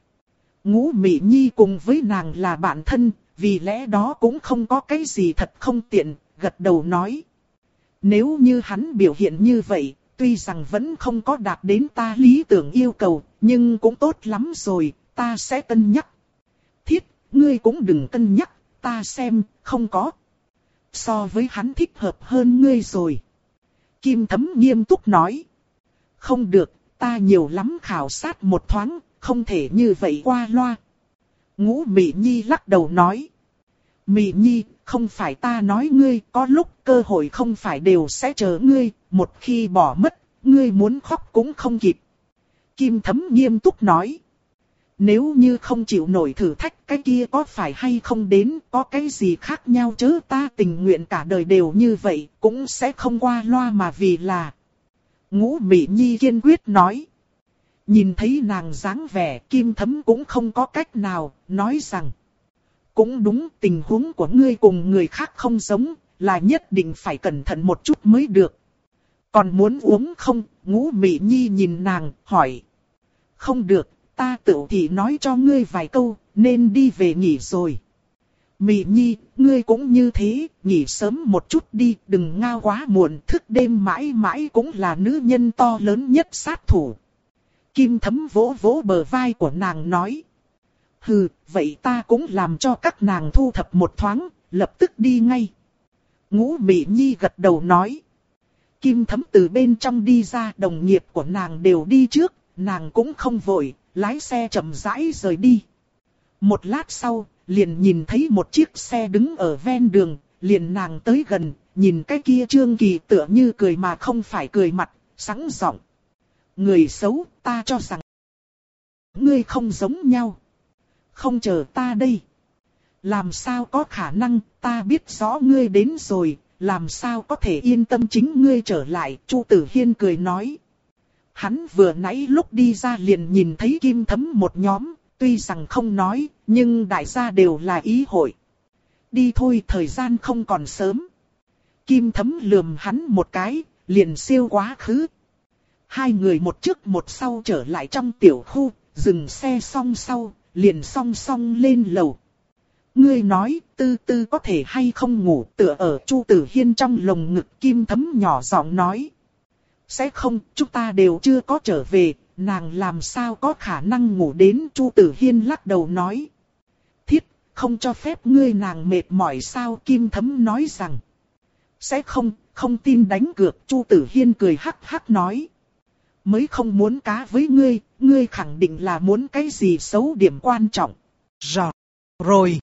Ngũ Mị Nhi cùng với nàng là bạn thân, vì lẽ đó cũng không có cái gì thật không tiện, gật đầu nói. Nếu như hắn biểu hiện như vậy, tuy rằng vẫn không có đạt đến ta lý tưởng yêu cầu, nhưng cũng tốt lắm rồi, ta sẽ cân nhắc. Thiết, ngươi cũng đừng cân nhắc. Ta xem, không có. So với hắn thích hợp hơn ngươi rồi. Kim Thấm nghiêm túc nói. Không được, ta nhiều lắm khảo sát một thoáng, không thể như vậy qua loa. Ngũ Mị Nhi lắc đầu nói. Mị Nhi, không phải ta nói ngươi, có lúc cơ hội không phải đều sẽ chờ ngươi, một khi bỏ mất, ngươi muốn khóc cũng không kịp. Kim Thấm nghiêm túc nói. Nếu như không chịu nổi thử thách cái kia có phải hay không đến, có cái gì khác nhau chứ, ta tình nguyện cả đời đều như vậy, cũng sẽ không qua loa mà vì là. Ngũ Mị Nhi kiên quyết nói. Nhìn thấy nàng dáng vẻ, Kim Thấm cũng không có cách nào, nói rằng. Cũng đúng, tình huống của ngươi cùng người khác không giống, là nhất định phải cẩn thận một chút mới được. Còn muốn uống không? Ngũ Mị Nhi nhìn nàng, hỏi. Không được. Ta tự thì nói cho ngươi vài câu, nên đi về nghỉ rồi. Mị Nhi, ngươi cũng như thế, nghỉ sớm một chút đi, đừng ngao quá muộn, thức đêm mãi mãi cũng là nữ nhân to lớn nhất sát thủ. Kim Thấm vỗ vỗ bờ vai của nàng nói. Hừ, vậy ta cũng làm cho các nàng thu thập một thoáng, lập tức đi ngay. Ngũ Mị Nhi gật đầu nói. Kim Thấm từ bên trong đi ra, đồng nghiệp của nàng đều đi trước, nàng cũng không vội, lái xe chậm rãi rời đi. Một lát sau, liền nhìn thấy một chiếc xe đứng ở ven đường, liền nàng tới gần, nhìn cái kia Trương Kỳ tựa như cười mà không phải cười mặt, sẵn giọng. Người xấu, ta cho rằng ngươi không giống nhau. Không chờ ta đây. Làm sao có khả năng, ta biết rõ ngươi đến rồi, làm sao có thể yên tâm chính ngươi trở lại, Chu Tử Hiên cười nói. Hắn vừa nãy lúc đi ra liền nhìn thấy Kim Thấm một nhóm, tuy rằng không nói, nhưng đại gia đều là ý hội. Đi thôi, thời gian không còn sớm. Kim Thấm lườm hắn một cái, liền siêu quá khứ. Hai người một trước một sau trở lại trong tiểu khu, dừng xe song sau, liền song song lên lầu. Ngươi nói, Tư Tư có thể hay không ngủ, tựa ở Chu Tử Hiên trong lồng ngực. Kim Thấm nhỏ giọng nói. Sẽ không, chúng ta đều chưa có trở về, nàng làm sao có khả năng ngủ đến. Chu Tử Hiên lắc đầu nói. Thiết, không cho phép ngươi nàng mệt mỏi sao. Kim Thấm nói rằng. Sẽ không, không tin đánh cược. Chu Tử Hiên cười hắc hắc nói. Mới không muốn cá với ngươi, ngươi khẳng định là muốn cái gì xấu điểm quan trọng. Rồi. Rồi.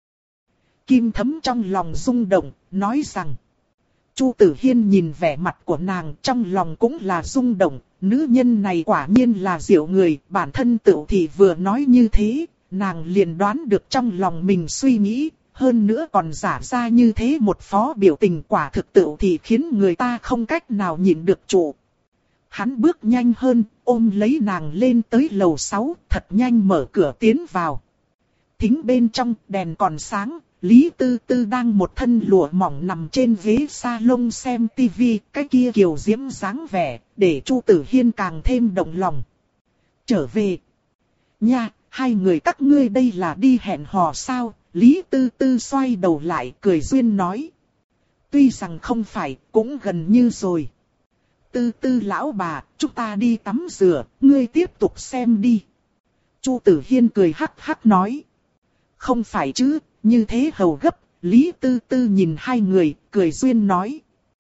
Kim Thấm trong lòng rung động, nói rằng. Chu Tử Hiên nhìn vẻ mặt của nàng trong lòng cũng là rung động, nữ nhân này quả nhiên là diệu người, bản thân Tửu Thị vừa nói như thế, nàng liền đoán được trong lòng mình suy nghĩ, hơn nữa còn giả ra như thế một phó biểu tình, quả thực Tửu Thị khiến người ta không cách nào nhịn được trụ. Hắn bước nhanh hơn, ôm lấy nàng lên tới lầu sáu, thật nhanh mở cửa tiến vào. Thính bên trong, đèn còn sáng, Lý Tư Tư đang một thân lụa mỏng nằm trên ghế salon xem tivi, cái kia kiều diễm dáng vẻ, để Chu Tử Hiên càng thêm động lòng. Trở về. Nha, hai người các ngươi đây là đi hẹn hò sao? Lý Tư Tư xoay đầu lại cười duyên nói. Tuy rằng không phải, cũng gần như rồi. Tư Tư lão bà, chúng ta đi tắm rửa, ngươi tiếp tục xem đi. Chu Tử Hiên cười hắc hắc nói. Không phải chứ, như thế hầu gấp. Lý Tư Tư nhìn hai người, cười duyên nói.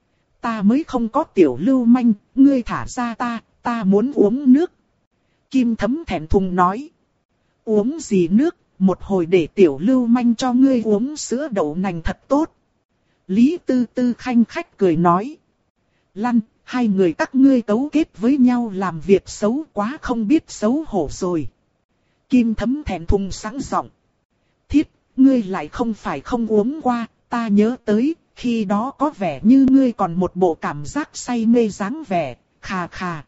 Ta mới không có tiểu lưu manh, ngươi thả ra ta, ta muốn uống nước. Kim Thấm thẹn thùng nói. Uống gì nước, một hồi để tiểu lưu manh cho ngươi uống sữa đậu nành thật tốt. Lý Tư Tư khanh khách cười nói. Lăn, hai người các ngươi cấu kết với nhau làm việc xấu quá không biết xấu hổ rồi. Kim Thấm thẹn thùng sẵn giọng. Thiết, ngươi lại không phải không uống qua, ta nhớ tới, khi đó có vẻ như ngươi còn một bộ cảm giác say mê dáng vẻ, khà khà.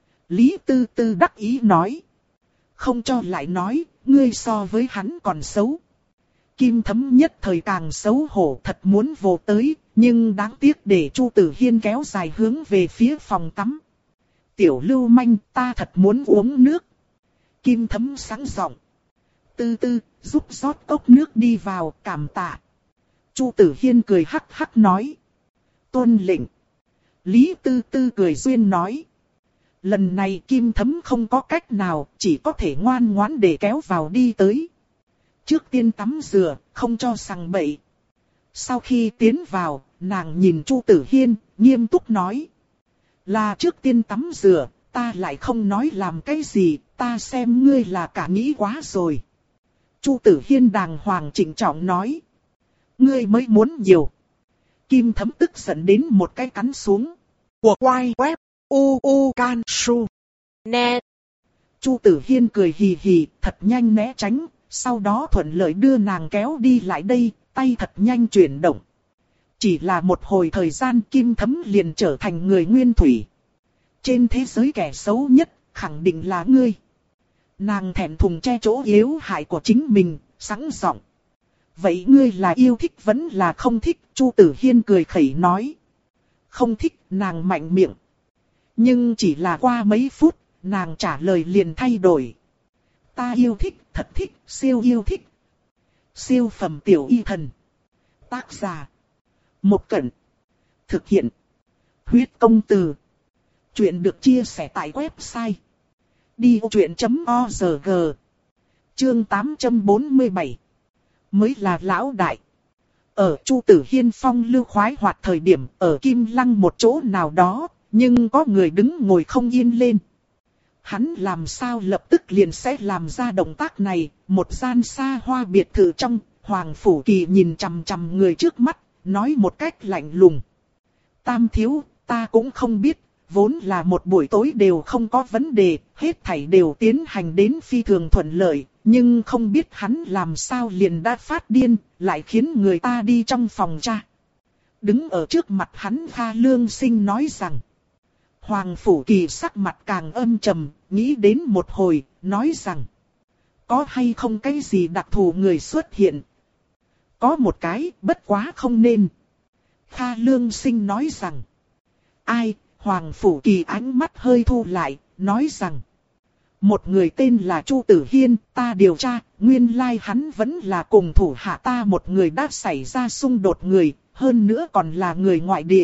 Lý Tư Tư đắc ý nói. Không cho lại nói, ngươi so với hắn còn xấu. Kim Thấm nhất thời càng xấu hổ, thật muốn vồ tới, nhưng đáng tiếc để Chu Tử Hiên kéo dài hướng về phía phòng tắm. Tiểu lưu manh, ta thật muốn uống nước. Kim Thấm sáng giọng. Tư Tư, giúp rót cốc nước đi vào, cảm tạ. Chu Tử Hiên cười hắc hắc nói. Tuân lệnh. Lý Tư Tư cười duyên nói. Lần này Kim Thấm không có cách nào, chỉ có thể ngoan ngoãn để kéo vào đi tới. Trước tiên tắm rửa, không cho sằng bậy. Sau khi tiến vào, nàng nhìn Chu Tử Hiên, nghiêm túc nói. Là trước tiên tắm rửa, ta lại không nói làm cái gì, ta xem ngươi là cả nghĩ quá rồi. Chu Tử Hiên đàng hoàng trịnh trọng nói. Ngươi mới muốn nhiều. Kim Thấm tức giận đến một cái cắn xuống. Của quay web, u u can su. Net. Chu Tử Hiên cười hì hì, thật nhanh né tránh, sau đó thuận lợi đưa nàng kéo đi lại đây, tay thật nhanh chuyển động. Chỉ là một hồi thời gian Kim Thấm liền trở thành người nguyên thủy. Trên thế giới kẻ xấu nhất, khẳng định là ngươi. Nàng thẹn thùng che chỗ yếu hại của chính mình, sẵn giọng. Vậy ngươi là yêu thích vẫn là không thích? Chu Tử Hiên cười khẩy nói. Không thích, nàng mạnh miệng. Nhưng chỉ là qua mấy phút, nàng trả lời liền thay đổi. Ta yêu thích, thật thích, siêu yêu thích. Siêu phẩm tiểu y thần. Tác giả. Một Cẩn. Thực hiện. Huyết công từ. Chuyện được chia sẻ tại website. Đi vô chuyện.org. Chương tám trăm bốn mươi bảy. Mới là lão đại. Ở Chu Tử Hiên phong lưu khoái hoạt thời điểm ở Kim Lăng một chỗ nào đó, nhưng có người đứng ngồi không yên lên. Hắn làm sao lập tức liền sẽ làm ra động tác này, một gian xa hoa biệt thự trong, Hoàng Phủ Kỳ nhìn chằm chằm người trước mắt, nói một cách lạnh lùng. Tam thiếu, ta cũng không biết, vốn là một buổi tối đều không có vấn đề, hết thảy đều tiến hành đến phi thường thuận lợi, nhưng không biết hắn làm sao liền đã phát điên, lại khiến người ta đi trong phòng tra. Đứng ở trước mặt hắn Kha Lương Sinh nói rằng. Hoàng Phủ Kỳ sắc mặt càng âm trầm, nghĩ đến một hồi, nói rằng. Có hay không cái gì đặc thù người xuất hiện? Có một cái, bất quá không nên. Kha Lương Sinh nói rằng. Ai? Hoàng Phủ Kỳ ánh mắt hơi thu lại, nói rằng. Một người tên là Chu Tử Hiên, ta điều tra, nguyên lai hắn vẫn là cùng thủ hạ ta một người đã xảy ra xung đột người, hơn nữa còn là người ngoại địa.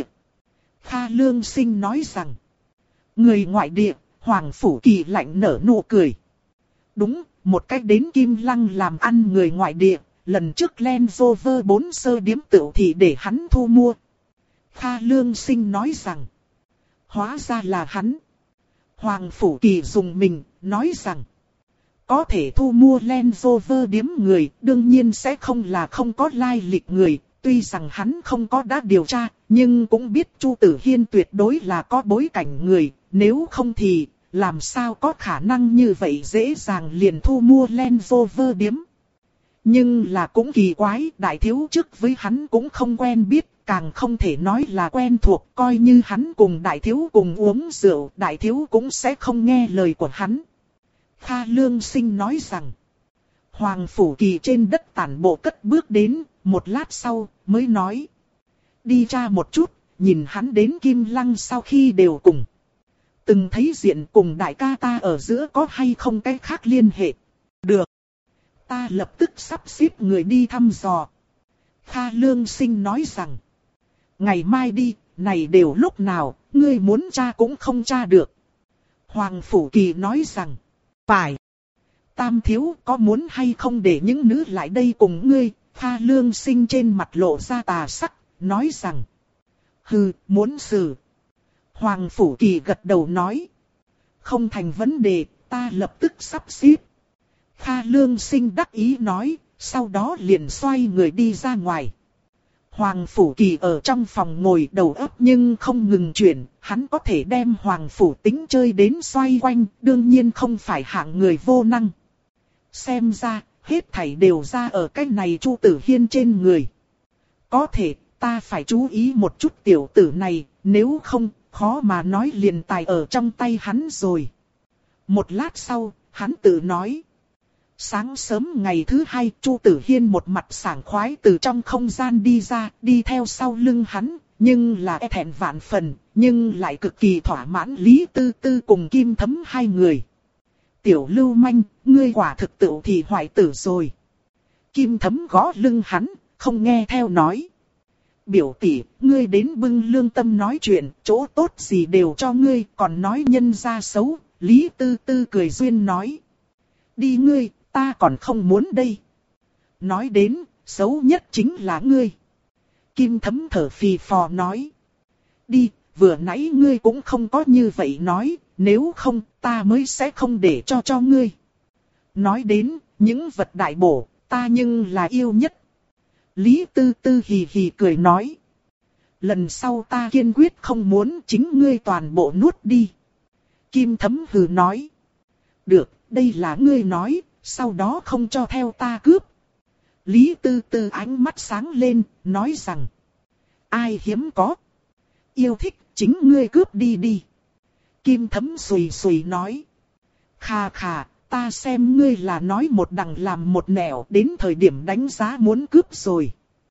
Kha Lương Sinh nói rằng. Người ngoại địa, Hoàng Phủ Kỳ lạnh nở nụ cười. Đúng, một cách đến Kim Lăng làm ăn người ngoại địa, lần trước Land Rover bốn sơ điếm tựu thì để hắn thu mua. Kha Lương Sinh nói rằng. Hóa ra là hắn. Hoàng Phủ Kỳ dùng mình, nói rằng. Có thể thu mua Land Rover điếm người, đương nhiên sẽ không là không có lai lịch người. Tuy rằng hắn không có đã điều tra, nhưng cũng biết Chu Tử Hiên tuyệt đối là có bối cảnh người. Nếu không thì, làm sao có khả năng như vậy dễ dàng liền thu mua Land Rover điếm. Nhưng là cũng kỳ quái, đại thiếu trước với hắn cũng không quen biết. Càng không thể nói là quen thuộc, coi như hắn cùng đại thiếu cùng uống rượu, đại thiếu cũng sẽ không nghe lời của hắn. Kha Lương Sinh nói rằng, Hoàng Phủ Kỳ trên đất tản bộ cất bước đến, một lát sau, mới nói. Đi tra một chút, nhìn hắn đến Kim Lăng sau khi đều cùng. Từng thấy diện cùng đại ca ta ở giữa có hay không cái khác liên hệ. Được. Ta lập tức sắp xếp người đi thăm dò. Kha Lương Sinh nói rằng. Ngày mai đi, này đều lúc nào, ngươi muốn tra cũng không tra được. Hoàng Phủ Kỳ nói rằng. Phải. Tam thiếu có muốn hay không để những nữ lại đây cùng ngươi. Kha Lương Sinh trên mặt lộ ra tà sắc, nói rằng. Hừ, muốn xử. Hoàng Phủ Kỳ gật đầu nói. Không thành vấn đề, ta lập tức sắp xếp. Kha Lương Sinh đắc ý nói, sau đó liền xoay người đi ra ngoài. Hoàng Phủ Kỳ ở trong phòng ngồi đầu óc nhưng không ngừng chuyển, hắn có thể đem Hoàng Phủ tính chơi đến xoay quanh, đương nhiên không phải hạng người vô năng. Xem ra, hết thảy đều ra ở cái này Chu Tử Hiên trên người. Có thể, ta phải chú ý một chút tiểu tử này, nếu không, khó mà nói liền tài ở trong tay hắn rồi. Một lát sau, hắn tự nói. Sáng sớm ngày thứ hai, Chu Tử Hiên một mặt sảng khoái từ trong không gian đi ra, đi theo sau lưng hắn, nhưng là e thẹn vạn phần, nhưng lại cực kỳ thỏa mãn Lý Tư Tư cùng Kim Thấm hai người. Tiểu lưu manh, ngươi quả thực tự thì hoại tử rồi. Kim Thấm gõ lưng hắn, không nghe theo nói. Biểu tỷ, ngươi đến bưng lương tâm nói chuyện, chỗ tốt gì đều cho ngươi, còn nói nhân ra xấu. Lý Tư Tư cười duyên nói. Đi ngươi, ta còn không muốn đây. Nói đến, xấu nhất chính là ngươi. Kim Thấm thở phì phò nói. Đi, vừa nãy ngươi cũng không có như vậy nói, nếu không ta mới sẽ không để cho cho ngươi. Nói đến, những vật đại bổ, ta nhưng là yêu nhất. Lý Tư Tư hì hì cười nói. Lần sau ta kiên quyết không muốn chính ngươi toàn bộ nuốt đi. Kim Thấm hừ nói. Được, đây là ngươi nói, sau đó không cho theo ta cướp. Lý Tư Tư ánh mắt sáng lên, nói rằng. Ai hiếm có. Yêu thích, chính ngươi cướp đi đi. Kim Thấm xùy xùy nói. Khà khà, ta xem ngươi là nói một đằng làm một nẻo, đến thời điểm đánh giá muốn cướp rồi.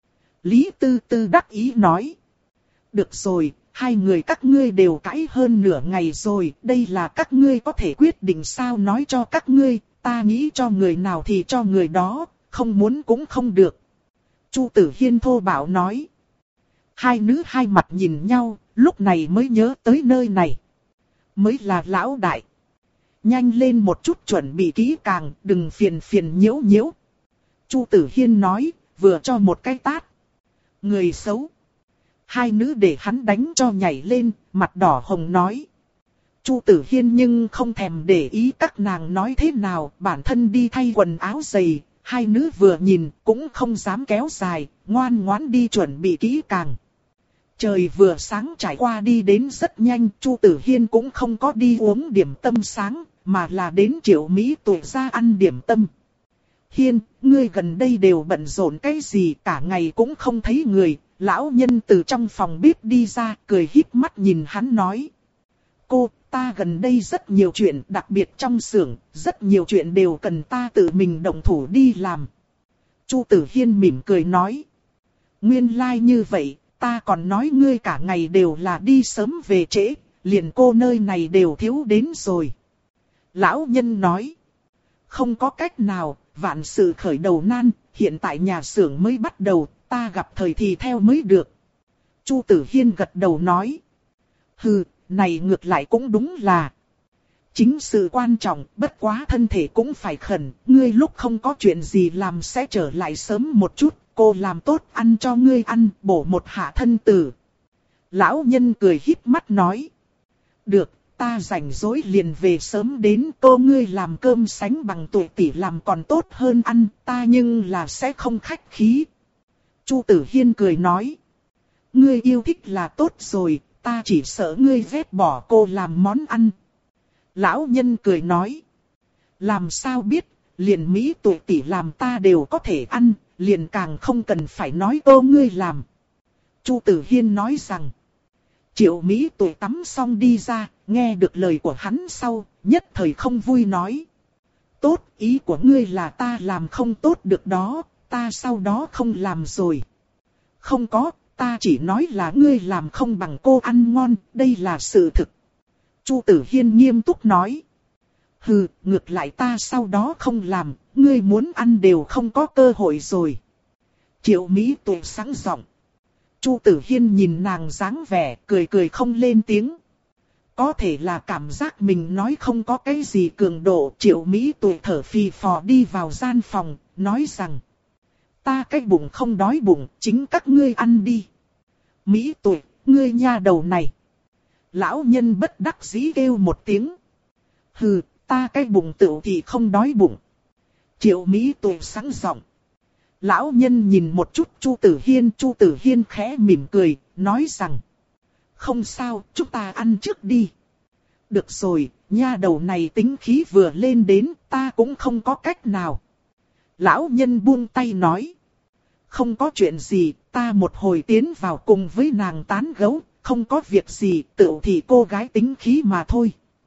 Lý Tư Tư đắc ý nói. Được rồi, hai người các ngươi đều cãi hơn nửa ngày rồi, đây là các ngươi có thể quyết định sao nói cho các ngươi, ta nghĩ cho người nào thì cho người đó, không muốn cũng không được. Chu Tử Hiên thô bạo nói. Hai nữ hai mặt nhìn nhau, lúc này mới nhớ tới nơi này. Mới là lão đại. Nhanh lên một chút chuẩn bị kỹ càng, đừng phiền phiền nhiễu nhiễu. Chu Tử Hiên nói, vừa cho một cái tát. Người xấu. Hai nữ để hắn đánh cho nhảy lên, mặt đỏ hồng nói. Chu Tử Hiên nhưng không thèm để ý các nàng nói thế nào, bản thân đi thay quần áo giày. Hai nữ vừa nhìn cũng không dám kéo dài, ngoan ngoãn đi chuẩn bị kỹ càng. Trời vừa sáng trải qua đi đến rất nhanh, Chu Tử Hiên cũng không có đi uống điểm tâm sáng, mà là đến Triệu Mỹ Tuệ ra ăn điểm tâm. Hiên, ngươi gần đây đều bận rộn cái gì, cả ngày cũng không thấy người. Lão nhân từ trong phòng bếp đi ra, cười híp mắt nhìn hắn nói. Cô, ta gần đây rất nhiều chuyện, đặc biệt trong xưởng, rất nhiều chuyện đều cần ta tự mình động thủ đi làm. Chu Tử Hiên mỉm cười nói. Nguyên lai like như vậy, ta còn nói ngươi cả ngày đều là đi sớm về trễ, liền cô nơi này đều thiếu đến rồi. Lão nhân nói. Không có cách nào, vạn sự khởi đầu nan, hiện tại nhà xưởng mới bắt đầu, ta gặp thời thì theo mới được. Chu Tử Hiên gật đầu nói. Hừ, này ngược lại cũng đúng là. Chính sự quan trọng, bất quá thân thể cũng phải khẩn, ngươi lúc không có chuyện gì làm sẽ trở lại sớm một chút, cô làm tốt ăn cho ngươi ăn, bổ một hạ thân tử. Lão nhân cười híp mắt nói. Được, ta rảnh rỗi liền về sớm đến, cô ngươi làm cơm sánh bằng tuổi tỷ làm còn tốt hơn ăn, ta nhưng là sẽ không khách khí. Chu Tử Hiên cười nói. Ngươi yêu thích là tốt rồi, ta chỉ sợ ngươi ghét bỏ cô làm món ăn. Lão nhân cười nói. Làm sao biết, liền Mỹ Tuệ tỷ làm ta đều có thể ăn, liền càng không cần phải nói cô ngươi làm. Chu Tử Hiên nói rằng. Triệu Mỹ Tuệ tắm xong đi ra, nghe được lời của hắn sau, nhất thời không vui nói. Tốt, ý của ngươi là ta làm không tốt được đó, ta sau đó không làm rồi. Không có, ta chỉ nói là ngươi làm không bằng cô ăn ngon, đây là sự thực. Chu Tử Hiên nghiêm túc nói. Hừ, ngược lại ta sau đó không làm, ngươi muốn ăn đều không có cơ hội rồi. Triệu Mỹ Tuệ sáng giọng. Chu Tử Hiên nhìn nàng dáng vẻ, cười cười không lên tiếng. Có thể là cảm giác mình nói không có cái gì cường độ. Triệu Mỹ Tuệ thở phì phò đi vào gian phòng, nói rằng. Ta cái bụng không đói bụng, chính các ngươi ăn đi. Mỹ Tuệ, ngươi nha đầu này. Lão nhân bất đắc dĩ kêu một tiếng. Hừ, ta cái bụng tựu thì không đói bụng. Triệu Mỹ Tuệ sáng giọng. Lão nhân nhìn một chút Chu Tử Hiên, Chu Tử Hiên khẽ mỉm cười, nói rằng. Không sao, chúng ta ăn trước đi. Được rồi, nha đầu này tính khí vừa lên đến, ta cũng không có cách nào. Lão nhân buông tay nói. Không có chuyện gì, ta một hồi tiến vào cùng với nàng tán gẫu, không có việc gì, tựu thì cô gái tính khí mà thôi.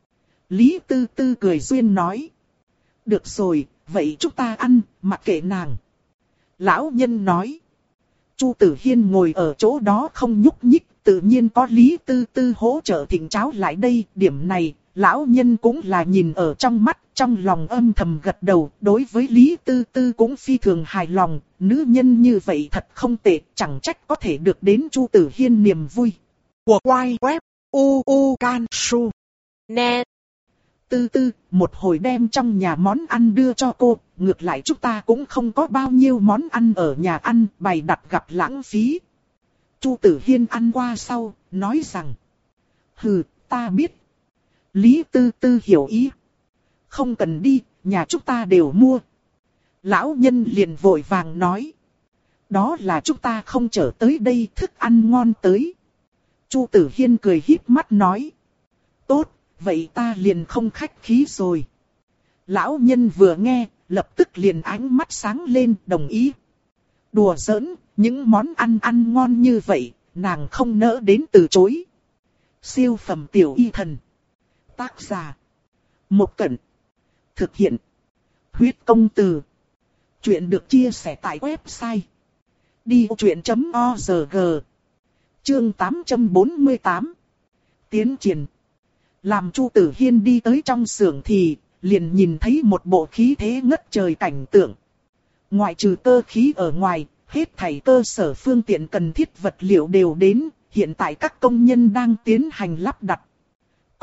Lý Tư Tư cười duyên nói. Được rồi, vậy chúng ta ăn, mặc kệ nàng. Lão nhân nói. Chu Tử Hiên ngồi ở chỗ đó không nhúc nhích, tự nhiên có Lý Tư Tư hỗ trợ thỉnh cháo lại đây. Điểm này, lão nhân cũng là nhìn ở trong mắt, trong lòng âm thầm gật đầu. Đối với Lý Tư Tư cũng phi thường hài lòng, nữ nhân như vậy thật không tệ, chẳng trách có thể được đến Chu Tử Hiên niềm vui. Của quay web u u can su net. Tư Tư, một hồi đem trong nhà món ăn đưa cho cô, ngược lại chúng ta cũng không có bao nhiêu món ăn ở nhà ăn, bày đặt gặp lãng phí. Chu Tử Hiên ăn qua sau, nói rằng. Hừ, ta biết. Lý Tư Tư hiểu ý. Không cần đi, nhà chúng ta đều mua. Lão nhân liền vội vàng nói. Đó là chúng ta không chở tới đây thức ăn ngon tới. Chu Tử Hiên cười híp mắt nói. Tốt, vậy ta liền không khách khí rồi. Lão nhân vừa nghe, lập tức liền ánh mắt sáng lên, đồng ý. Đùa giỡn, những món ăn ăn ngon như vậy, nàng không nỡ đến từ chối. Siêu phẩm tiểu y thần. Tác giả. Một Cẩn. Thực hiện. Huyết công từ. Chuyện được chia sẻ tại website. đi ô chuyện chấm org. Chương tám trăm bốn mươi tám. Tiến triển. Làm Chu Tử Hiên đi tới trong xưởng thì, liền nhìn thấy một bộ khí thế ngất trời cảnh tượng. Ngoại trừ cơ khí ở ngoài, hết thảy cơ sở phương tiện cần thiết vật liệu đều đến, hiện tại các công nhân đang tiến hành lắp đặt.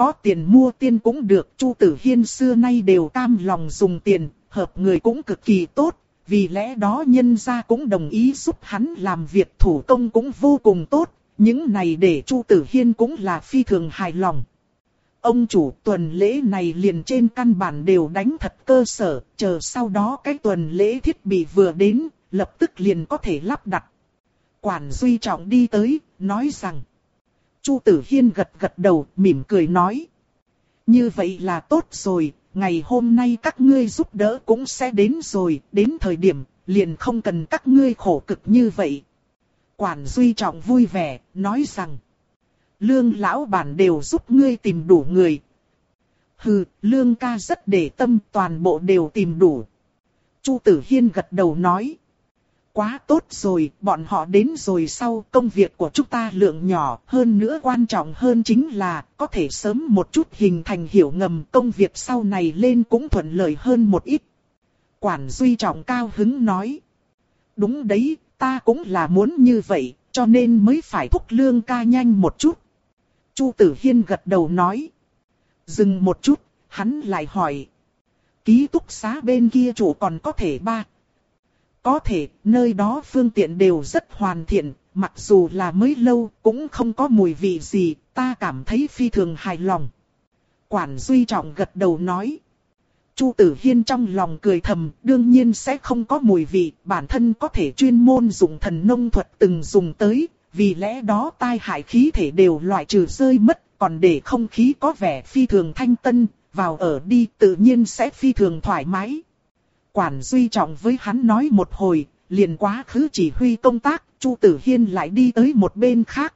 có tiền mua tiên cũng được. Chu Tử Hiên xưa nay đều cam lòng dùng tiền, hợp người cũng cực kỳ tốt. Vì lẽ đó nhân gia cũng đồng ý giúp hắn làm việc, thủ công cũng vô cùng tốt. Những này để Chu Tử Hiên cũng là phi thường hài lòng. Ông chủ, tuần lễ này liền trên căn bản đều đánh thật cơ sở, chờ sau đó cái tuần lễ thiết bị vừa đến, lập tức liền có thể lắp đặt. Quản Duy Trọng đi tới, nói rằng. Chu Tử Hiên gật gật đầu, mỉm cười nói. Như vậy là tốt rồi, ngày hôm nay các ngươi giúp đỡ cũng sẽ đến rồi, đến thời điểm, liền không cần các ngươi khổ cực như vậy. Quản Duy Trọng vui vẻ, nói rằng. Lương lão bản đều giúp ngươi tìm đủ người. Hừ, Lương ca rất để tâm, toàn bộ đều tìm đủ. Chu Tử Hiên gật đầu nói. Quá tốt rồi, bọn họ đến rồi sau, công việc của chúng ta lượng nhỏ, hơn nữa quan trọng hơn chính là có thể sớm một chút hình thành hiểu ngầm, công việc sau này lên cũng thuận lợi hơn một ít. Quản Duy Trọng cao hứng nói. Đúng đấy, ta cũng là muốn như vậy, cho nên mới phải thúc Lương ca nhanh một chút. Chu Tử Hiên gật đầu nói. Dừng một chút, hắn lại hỏi. Ký túc xá bên kia chủ còn có thể ba. Có thể, nơi đó phương tiện đều rất hoàn thiện, mặc dù là mới lâu cũng không có mùi vị gì, ta cảm thấy phi thường hài lòng. Quản Duy Trọng gật đầu nói. Chu Tử Hiên trong lòng cười thầm, đương nhiên sẽ không có mùi vị, bản thân có thể chuyên môn dùng thần nông thuật từng dùng tới, vì lẽ đó tai hại khí thể đều loại trừ rơi mất, còn để không khí có vẻ phi thường thanh tân, vào ở đi tự nhiên sẽ phi thường thoải mái. Quản Duy Trọng với hắn nói một hồi, liền quá khứ chỉ huy công tác, Chu Tử Hiên lại đi tới một bên khác.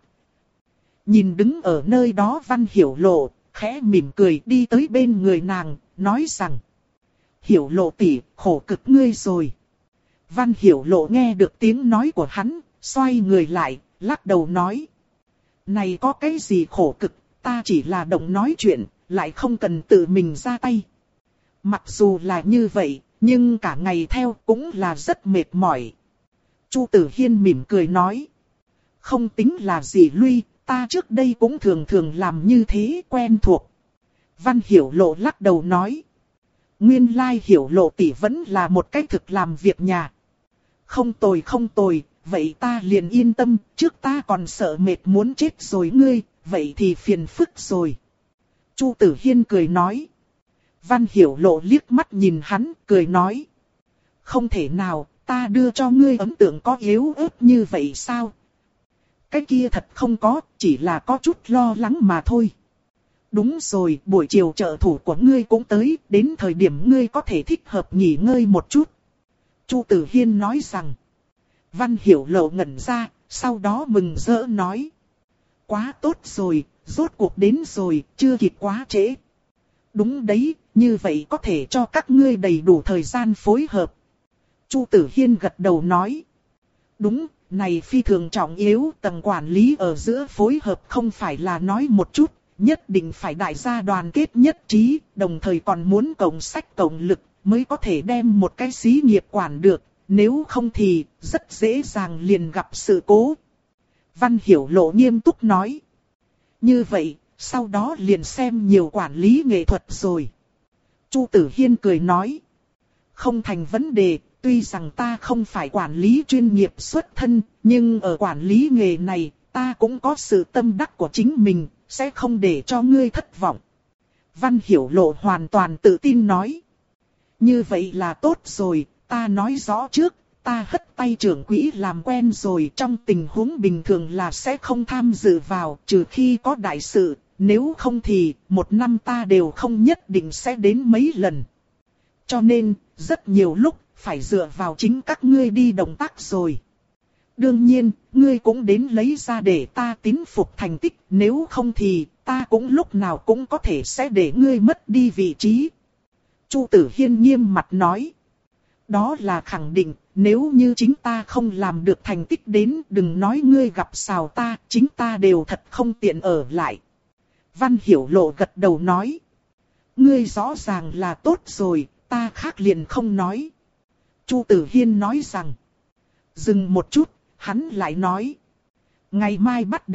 Nhìn đứng ở nơi đó Văn Hiểu Lộ, khẽ mỉm cười đi tới bên người nàng, nói rằng. Hiểu Lộ tỷ, khổ cực ngươi rồi. Văn Hiểu Lộ nghe được tiếng nói của hắn, xoay người lại, lắc đầu nói. Này có cái gì khổ cực, ta chỉ là động nói chuyện, lại không cần tự mình ra tay. Mặc dù là như vậy, nhưng cả ngày theo cũng là rất mệt mỏi. Chu Tử Hiên mỉm cười nói. Không tính là gì Luy, ta trước đây cũng thường thường làm như thế, quen thuộc. Văn Hiểu Lộ lắc đầu nói. Nguyên lai Hiểu Lộ tỷ vẫn là một cách thực làm việc nhà. Không tồi không tồi, vậy ta liền yên tâm, trước ta còn sợ mệt muốn chết rồi ngươi, vậy thì phiền phức rồi. Chu Tử Hiên cười nói. Văn Hiểu Lộ liếc mắt nhìn hắn, cười nói. Không thể nào, ta đưa cho ngươi ấn tượng có yếu ớt như vậy sao? Cái kia thật không có, chỉ là có chút lo lắng mà thôi. Đúng rồi, buổi chiều trợ thủ của ngươi cũng tới, đến thời điểm ngươi có thể thích hợp nghỉ ngơi một chút. Chu Tử Hiên nói rằng. Văn Hiểu Lộ ngẩn ra, sau đó mừng rỡ nói. Quá tốt rồi, rốt cuộc đến rồi, chưa kịp quá trễ. Đúng đấy, như vậy có thể cho các ngươi đầy đủ thời gian phối hợp. Chu Tử Hiên gật đầu nói. Đúng, này phi thường trọng yếu, tầng quản lý ở giữa phối hợp không phải là nói một chút, nhất định phải đại gia đoàn kết nhất trí, đồng thời còn muốn cộng sách cộng lực, mới có thể đem một cái xí nghiệp quản được, nếu không thì rất dễ dàng liền gặp sự cố. Văn Hiểu Lộ nghiêm túc nói. Như vậy, sau đó liền xem nhiều quản lý nghệ thuật rồi. Chu Tử Hiên cười nói. Không thành vấn đề, tuy rằng ta không phải quản lý chuyên nghiệp xuất thân, nhưng ở quản lý nghề này, ta cũng có sự tâm đắc của chính mình, sẽ không để cho ngươi thất vọng. Văn Hiểu Lộ hoàn toàn tự tin nói. Như vậy là tốt rồi, ta nói rõ trước, ta hất tay trưởng quỹ làm quen rồi, trong tình huống bình thường là sẽ không tham dự vào, trừ khi có đại sự, nếu không thì một năm ta đều không nhất định sẽ đến mấy lần. Cho nên, rất nhiều lúc, phải dựa vào chính các ngươi đi động tác rồi. Đương nhiên, ngươi cũng đến lấy ra để ta tín phục thành tích, nếu không thì ta cũng lúc nào cũng có thể sẽ để ngươi mất đi vị trí. Chu Tử Hiên nghiêm mặt nói. Đó là khẳng định, nếu như chính ta không làm được thành tích đến, đừng nói ngươi gặp xào ta, chính ta đều thật không tiện ở lại. Văn Hiểu Lộ gật đầu nói. Ngươi rõ ràng là tốt rồi, ta khác liền không nói. Chu Tử Hiên nói rằng. Dừng một chút, hắn lại nói. Ngày mai bắt đầu,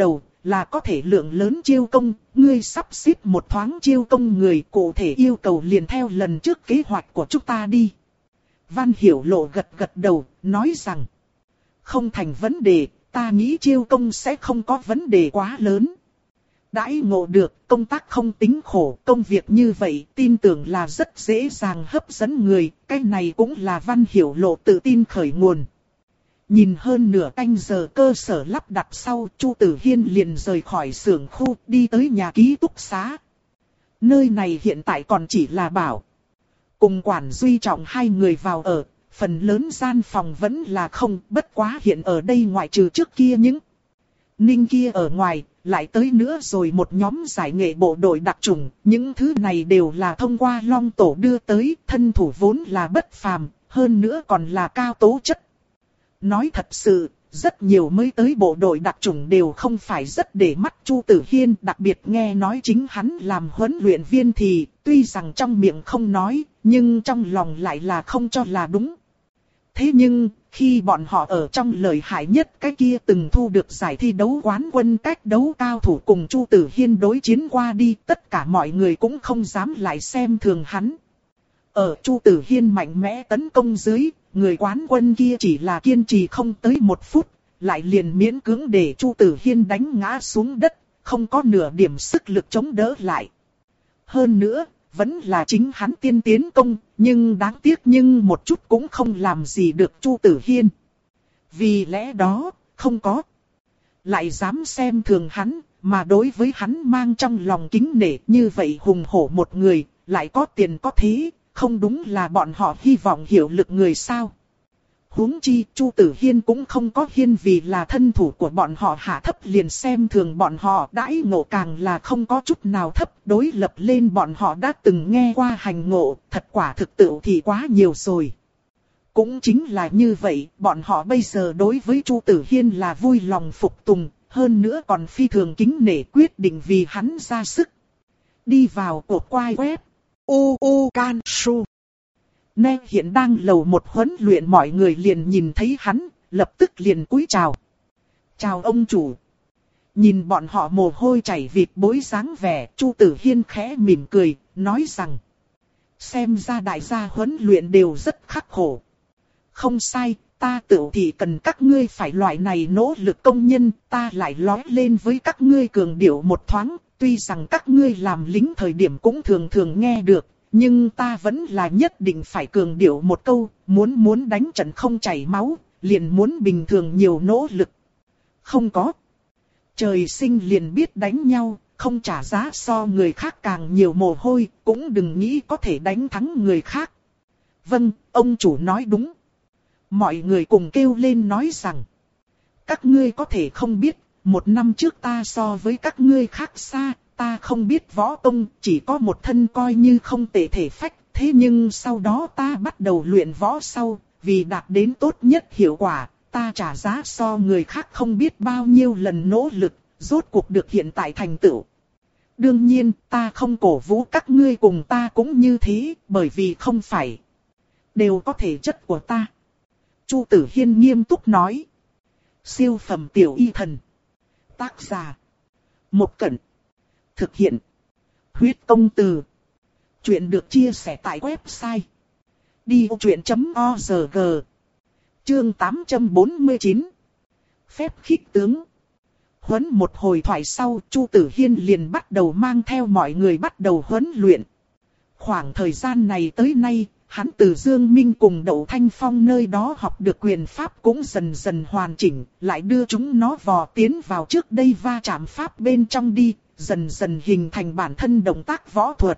là có thể lượng lớn chiêu công, ngươi sắp xếp một thoáng chiêu công người, cụ thể yêu cầu liền theo lần trước kế hoạch của chúng ta đi. Văn Hiểu Lộ gật gật đầu, nói rằng, không thành vấn đề, ta nghĩ chiêu công sẽ không có vấn đề quá lớn. Đãi ngộ được, công tác không tính khổ, công việc như vậy tin tưởng là rất dễ dàng hấp dẫn người, cái này cũng là Văn Hiểu Lộ tự tin khởi nguồn. Nhìn hơn nửa canh giờ cơ sở lắp đặt sau, Chu Tử Hiên liền rời khỏi xưởng khu, đi tới nhà ký túc xá. Nơi này hiện tại còn chỉ là bảo. Cùng quản Duy Trọng hai người vào ở, phần lớn gian phòng vẫn là không, bất quá hiện ở đây ngoại trừ trước kia những Ninh kia ở ngoài, lại tới nữa rồi một nhóm giải nghệ bộ đội đặc chủng, những thứ này đều là thông qua Long Tổ đưa tới, thân thủ vốn là bất phàm, hơn nữa còn là cao tố chất. Nói thật sự, rất nhiều mới tới bộ đội đặc chủng đều không phải rất để mắt Chu Tử Hiên, đặc biệt nghe nói chính hắn làm huấn luyện viên thì, tuy rằng trong miệng không nói, nhưng trong lòng lại là không cho là đúng. Thế nhưng, khi bọn họ ở trong lợi hại nhất cái kia từng thu được giải thi đấu quán quân cách đấu cao thủ cùng Chu Tử Hiên đối chiến qua đi, tất cả mọi người cũng không dám lại xem thường hắn. Ở Chu Tử Hiên mạnh mẽ tấn công dưới, người quán quân kia chỉ là kiên trì không tới một phút, lại liền miễn cưỡng để Chu Tử Hiên đánh ngã xuống đất, không có nửa điểm sức lực chống đỡ lại. Hơn nữa, vẫn là chính hắn tiên tiến công, nhưng đáng tiếc nhưng một chút cũng không làm gì được Chu Tử Hiên. Vì lẽ đó, không có. Lại dám xem thường hắn, mà đối với hắn mang trong lòng kính nể như vậy hùng hổ một người, lại có tiền có thế, không đúng là bọn họ hy vọng hiểu lực người sao. Huống chi, Chu Tử Hiên cũng không có hiên vì là thân thủ của bọn họ hạ thấp liền xem thường bọn họ, đãi ngộ càng là không có chút nào thấp, đối lập lên bọn họ đã từng nghe qua hành ngộ, thật quả thực tự thì quá nhiều rồi. Cũng chính là như vậy, bọn họ bây giờ đối với Chu Tử Hiên là vui lòng phục tùng, hơn nữa còn phi thường kính nể, quyết định vì hắn ra sức. Đi vào cuộc quay web u u can su. Nè hiện đang lầu một huấn luyện, mọi người liền nhìn thấy hắn, lập tức liền cúi chào. Chào ông chủ. Nhìn bọn họ mồ hôi chảy vịt bối dáng vẻ, Chu Tử Hiên khẽ mỉm cười, nói rằng. Xem ra đại gia huấn luyện đều rất khắc khổ. Không sai, ta tự thì cần các ngươi phải loại này nỗ lực công nhân, ta lại nói lên với các ngươi cường điệu một thoáng, tuy rằng các ngươi làm lính thời điểm cũng thường thường nghe được. Nhưng ta vẫn là nhất định phải cường điệu một câu, muốn muốn đánh trận không chảy máu, liền muốn bình thường nhiều nỗ lực. Không có. Trời sinh liền biết đánh nhau, không trả giá so người khác càng nhiều mồ hôi, cũng đừng nghĩ có thể đánh thắng người khác. Vâng, ông chủ nói đúng. Mọi người cùng kêu lên nói rằng, các ngươi có thể không biết, một năm trước ta so với các ngươi khác xa. Ta không biết võ công, chỉ có một thân coi như không tệ thể phách, thế nhưng sau đó ta bắt đầu luyện võ sau, vì đạt đến tốt nhất hiệu quả, ta trả giá so người khác không biết bao nhiêu lần nỗ lực, rốt cuộc được hiện tại thành tựu. Đương nhiên, ta không cổ vũ các ngươi cùng ta cũng như thế, bởi vì không phải đều có thể chất của ta. Chu Tử Hiên nghiêm túc nói. Siêu phẩm tiểu y thần. Tác giả. Một Cẩn. Thực hiện. Huyết công từ. Chuyện được chia sẻ tại website. đi ô chuyện chấm o rờ giê. Chương tám trăm bốn mươi chín. Phép khích tướng. Huấn một hồi thoại sau, Chu Tử Hiên liền bắt đầu mang theo mọi người bắt đầu huấn luyện. Khoảng thời gian này tới nay, hắn từ Dương Minh cùng Đậu Thanh Phong nơi đó học được quyền pháp cũng dần dần hoàn chỉnh, lại đưa chúng nó vò tiến vào trước đây va chạm pháp bên trong đi, dần dần hình thành bản thân động tác võ thuật.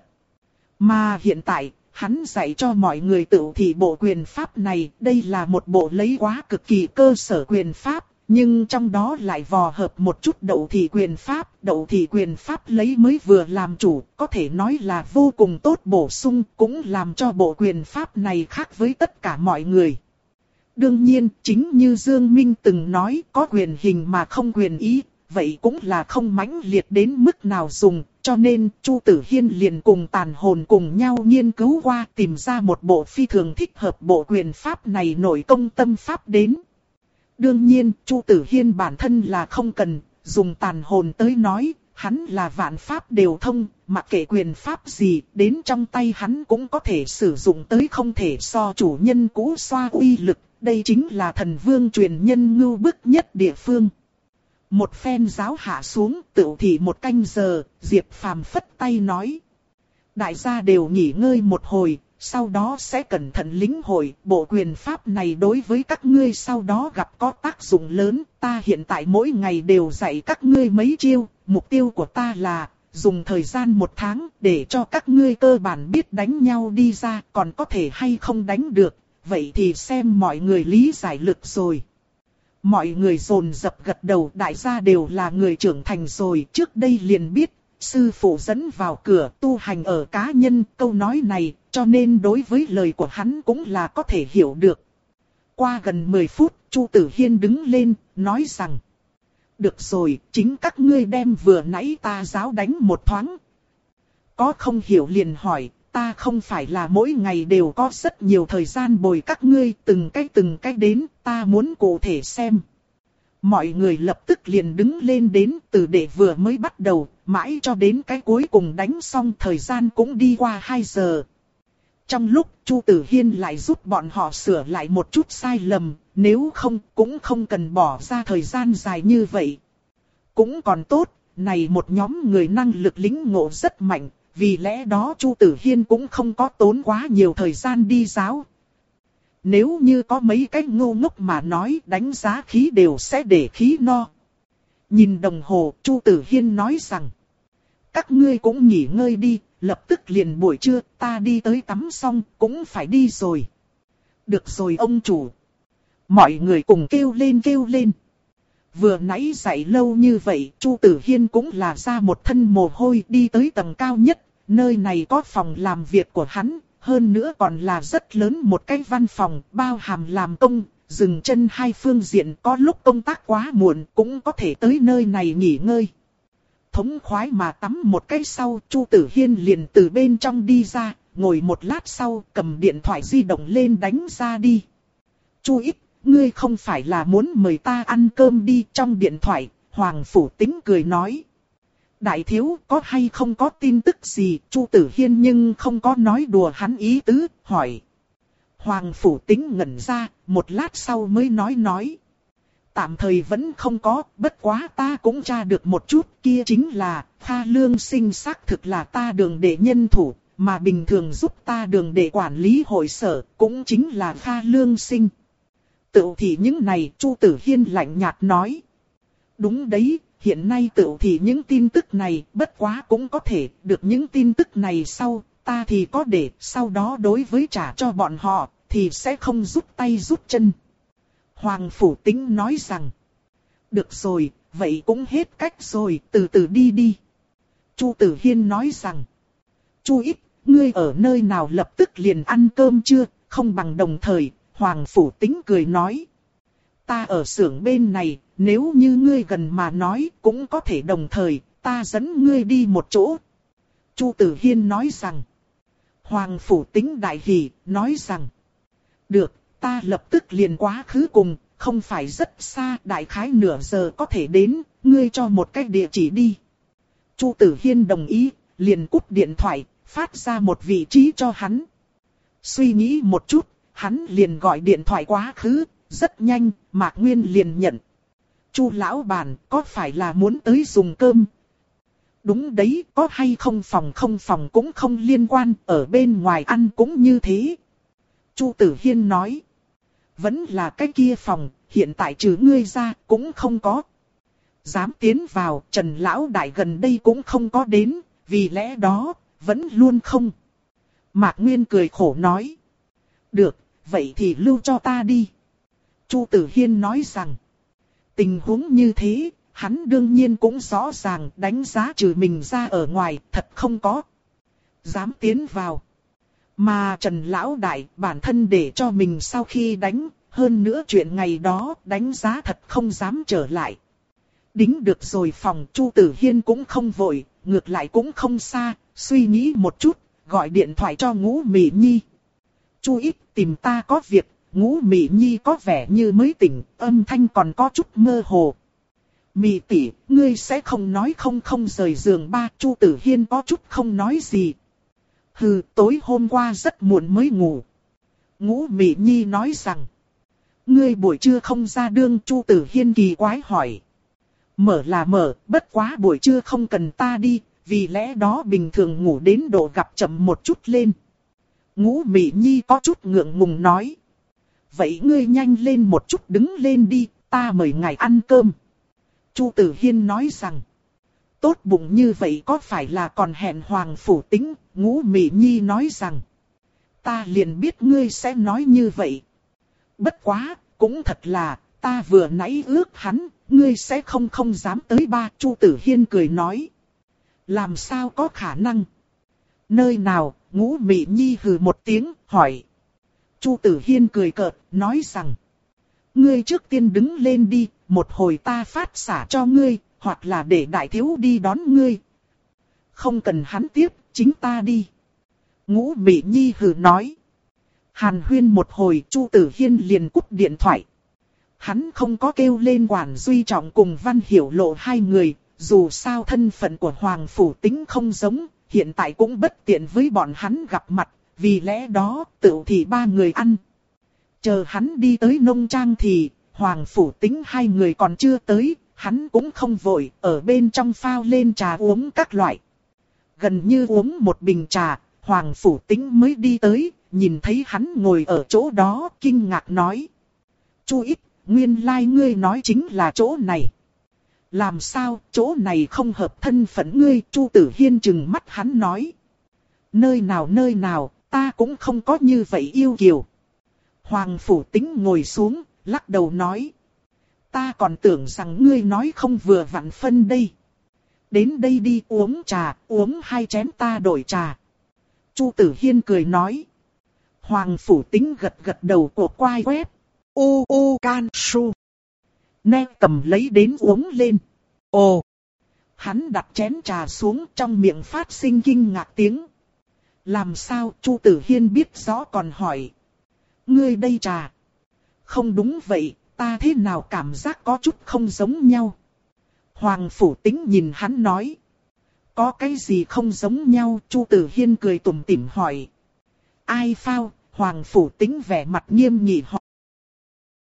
Mà hiện tại, hắn dạy cho mọi người tự thị bộ quyền pháp này, đây là một bộ lấy quá cực kỳ cơ sở quyền pháp, nhưng trong đó lại vò hợp một chút đậu thị quyền pháp. Đậu thị quyền pháp lấy mới vừa làm chủ, có thể nói là vô cùng tốt bổ sung, cũng làm cho bộ quyền pháp này khác với tất cả mọi người. Đương nhiên, chính như Dương Minh từng nói, có quyền hình mà không quyền ý, vậy cũng là không mãnh liệt đến mức nào dùng, cho nên Chu Tử Hiên liền cùng Tàn Hồn cùng nhau nghiên cứu qua, tìm ra một bộ phi thường thích hợp bộ quyền pháp này nội công tâm pháp đến. Đương nhiên, Chu Tử Hiên bản thân là không cần, dùng tàn hồn tới nói, hắn là vạn pháp đều thông, mặc kệ quyền pháp gì, đến trong tay hắn cũng có thể sử dụng tới không thể so chủ nhân cũ xoa uy lực, đây chính là thần vương truyền nhân ngưu bức nhất địa phương. Một phen giáo hạ xuống, tựu thị một canh giờ, Diệp Phàm phất tay nói. Đại gia đều nghỉ ngơi một hồi, sau đó sẽ cẩn thận lĩnh hội, bộ quyền pháp này đối với các ngươi sau đó gặp có tác dụng lớn, ta hiện tại mỗi ngày đều dạy các ngươi mấy chiêu, mục tiêu của ta là dùng thời gian một tháng để cho các ngươi cơ bản biết đánh nhau đi ra, còn có thể hay không đánh được, vậy thì xem mọi người lý giải lực rồi. Mọi người dồn dập gật đầu, đại gia đều là người trưởng thành rồi, trước đây liền biết, sư phụ dẫn vào cửa tu hành ở cá nhân, câu nói này, cho nên đối với lời của hắn cũng là có thể hiểu được. Qua gần mười phút, Chu Tử Hiên đứng lên, nói rằng, được rồi, chính các ngươi đem vừa nãy ta giáo đánh một thoáng. Có không hiểu liền hỏi, ta không phải là mỗi ngày đều có rất nhiều thời gian bồi các ngươi, từng cái từng cái đến, ta muốn cụ thể xem. Mọi người lập tức liền đứng lên đến, từ để vừa mới bắt đầu, mãi cho đến cái cuối cùng đánh xong, thời gian cũng đi qua hai giờ. Trong lúc Chu Tử Hiên lại giúp bọn họ sửa lại một chút sai lầm, nếu không cũng không cần bỏ ra thời gian dài như vậy. Cũng còn tốt, này một nhóm người năng lực lĩnh ngộ rất mạnh, vì lẽ đó Chu Tử Hiên cũng không có tốn quá nhiều thời gian đi giáo. Nếu như có mấy cái ngu ngốc mà nói, đánh giá khí đều sẽ để khí no. Nhìn đồng hồ, Chu Tử Hiên nói rằng, các ngươi cũng nghỉ ngơi đi, lập tức liền buổi trưa, ta đi tới tắm xong, cũng phải đi rồi. Được rồi ông chủ. Mọi người cùng kêu lên kêu lên. Vừa nãy dạy lâu như vậy, Chu Tử Hiên cũng là ra một thân mồ hôi, đi tới tầng cao nhất, nơi này có phòng làm việc của hắn, hơn nữa còn là rất lớn một cái văn phòng, bao hàm làm công, dừng chân hai phương diện, có lúc công tác quá muộn cũng có thể tới nơi này nghỉ ngơi. Thống khoái mà tắm một cái sau, Chu Tử Hiên liền từ bên trong đi ra, ngồi một lát sau cầm điện thoại di động lên đánh ra đi. Chu Ít, ngươi không phải là muốn mời ta ăn cơm đi? Trong điện thoại, Hoàng Phủ Tính cười nói. Đại thiếu, có hay không có tin tức gì? Chu Tử Hiên nhưng không có nói đùa hắn ý tứ, hỏi. Hoàng Phủ Tính ngẩn ra, một lát sau mới nói nói. Tạm thời vẫn không có, bất quá ta cũng tra được một chút, kia chính là, Kha Lương Sinh xác thực là ta Đường Đệ nhân thủ, mà bình thường giúp ta Đường Đệ quản lý hội sở, cũng chính là Kha Lương Sinh. Tự thì những này, Chu Tử Hiên lạnh nhạt nói. Đúng đấy, hiện nay tự thì những tin tức này, bất quá cũng có thể, được những tin tức này sau, ta thì có để, sau đó đối với trả cho bọn họ, thì sẽ không rút tay rút chân. Hoàng Phủ Tính nói rằng, được rồi, vậy cũng hết cách rồi, từ từ đi đi. Chu Tử Hiên nói rằng, Chu Ít, ngươi ở nơi nào lập tức liền ăn cơm chưa? Không bằng đồng thời. Hoàng Phủ Tính cười nói, ta ở xưởng bên này, nếu như ngươi gần mà nói, cũng có thể đồng thời, ta dẫn ngươi đi một chỗ. Chu Tử Hiên nói rằng, Hoàng Phủ Tính đại hỉ, nói rằng, được, ta lập tức liền quá khứ cùng, không phải rất xa, đại khái nửa giờ có thể đến, ngươi cho một cái địa chỉ đi. Chu Tử Hiên đồng ý, liền cúp điện thoại, phát ra một vị trí cho hắn. Suy nghĩ một chút, hắn liền gọi điện thoại quá khứ, rất nhanh, Mạc Nguyên liền nhận. Chu lão bản, có phải là muốn tới dùng cơm? Đúng đấy, có hay không phòng không phòng cũng không liên quan, ở bên ngoài ăn cũng như thế. Chu Tử Hiên nói, vẫn là cái kia phòng, hiện tại trừ ngươi ra, cũng không có. Dám tiến vào, Trần lão đại gần đây cũng không có đến, vì lẽ đó, vẫn luôn không. Mạc Nguyên cười khổ nói, được, vậy thì lưu cho ta đi. Chu Tử Hiên nói rằng, tình huống như thế, hắn đương nhiên cũng rõ ràng, đánh giá trừ mình ra ở ngoài, thật không có. Dám tiến vào. Mà Trần lão đại bản thân để cho mình sau khi đánh, hơn nữa chuyện ngày đó đánh giá thật không dám trở lại. Đính được rồi phòng, Chu Tử Hiên cũng không vội, ngược lại cũng không xa, suy nghĩ một chút, gọi điện thoại cho Ngũ Mỹ Nhi. Chu Ít, tìm ta có việc. Ngũ Mỹ Nhi có vẻ như mới tỉnh, âm thanh còn có chút mơ hồ. Mị tỷ, ngươi sẽ không nói không không rời giường ba. Chu Tử Hiên có chút không nói gì. Hừ, tối hôm qua rất muộn mới ngủ. Ngũ Mị Nhi nói rằng. Ngươi buổi trưa không ra đường. Chu Tử Hiên kỳ quái hỏi. Mở là mở, bất quá buổi trưa không cần ta đi. Vì lẽ đó bình thường ngủ đến độ gặp chậm một chút lên. Ngũ Mị Nhi có chút ngượng ngùng nói. Vậy ngươi nhanh lên một chút đứng lên đi, ta mời ngài ăn cơm. Chu Tử Hiên nói rằng. Tốt bụng như vậy có phải là còn hẹn Hoàng Phủ Tính. Ngũ Mị Nhi nói rằng. Ta liền biết ngươi sẽ nói như vậy. Bất quá, cũng thật là, ta vừa nãy ước hắn, ngươi sẽ không không dám tới ba. Chu Tử Hiên cười nói. Làm sao có khả năng? Nơi nào? Ngũ Mị Nhi hừ một tiếng, hỏi. Chu Tử Hiên cười cợt, nói rằng. Ngươi trước tiên đứng lên đi, một hồi ta phát xả cho ngươi, hoặc là để đại thiếu đi đón ngươi. Không cần hắn tiếp, chính ta đi. Ngũ Mị Nhi hừ nói. Hàn huyên một hồi, Chu Tử Hiên liền cúp điện thoại. Hắn không có kêu lên Quản Duy Trọng cùng Văn Hiểu Lộ hai người, dù sao thân phận của Hoàng Phủ Tính không giống, hiện tại cũng bất tiện với bọn hắn gặp mặt, vì lẽ đó tự thì ba người ăn. Chờ hắn đi tới nông trang thì, Hoàng Phủ Tính hai người còn chưa tới, hắn cũng không vội, ở bên trong phao lên trà uống các loại. Gần như uống một bình trà, Hoàng Phủ Tính mới đi tới, nhìn thấy hắn ngồi ở chỗ đó, kinh ngạc nói. Chu Ít, nguyên lai like ngươi nói chính là chỗ này. Làm sao, chỗ này không hợp thân phận ngươi, Chu Tử Hiên trừng mắt hắn nói. Nơi nào nơi nào, ta cũng không có như vậy yêu kiều. Hoàng Phủ Tính ngồi xuống, lắc đầu nói. Ta còn tưởng rằng ngươi nói không vừa vặn phân đây. Đến đây đi uống trà, uống hai chén ta đổi trà. Chu Tử Hiên cười nói. Hoàng Phủ Tính gật gật đầu của quai quét. U u can su. Nè cầm lấy đến uống lên. Ồ! Hắn đặt chén trà xuống trong miệng phát sinh kinh ngạc tiếng. Làm sao Chu Tử Hiên biết rõ còn hỏi. Ngươi đây trà. Không đúng vậy, ta thế nào cảm giác có chút không giống nhau. Hoàng Phủ Tính nhìn hắn nói. Có cái gì không giống nhau? Chu Tử Hiên cười tủm tỉm hỏi. Ai phao? Hoàng Phủ Tính vẻ mặt nghiêm nghị hỏi.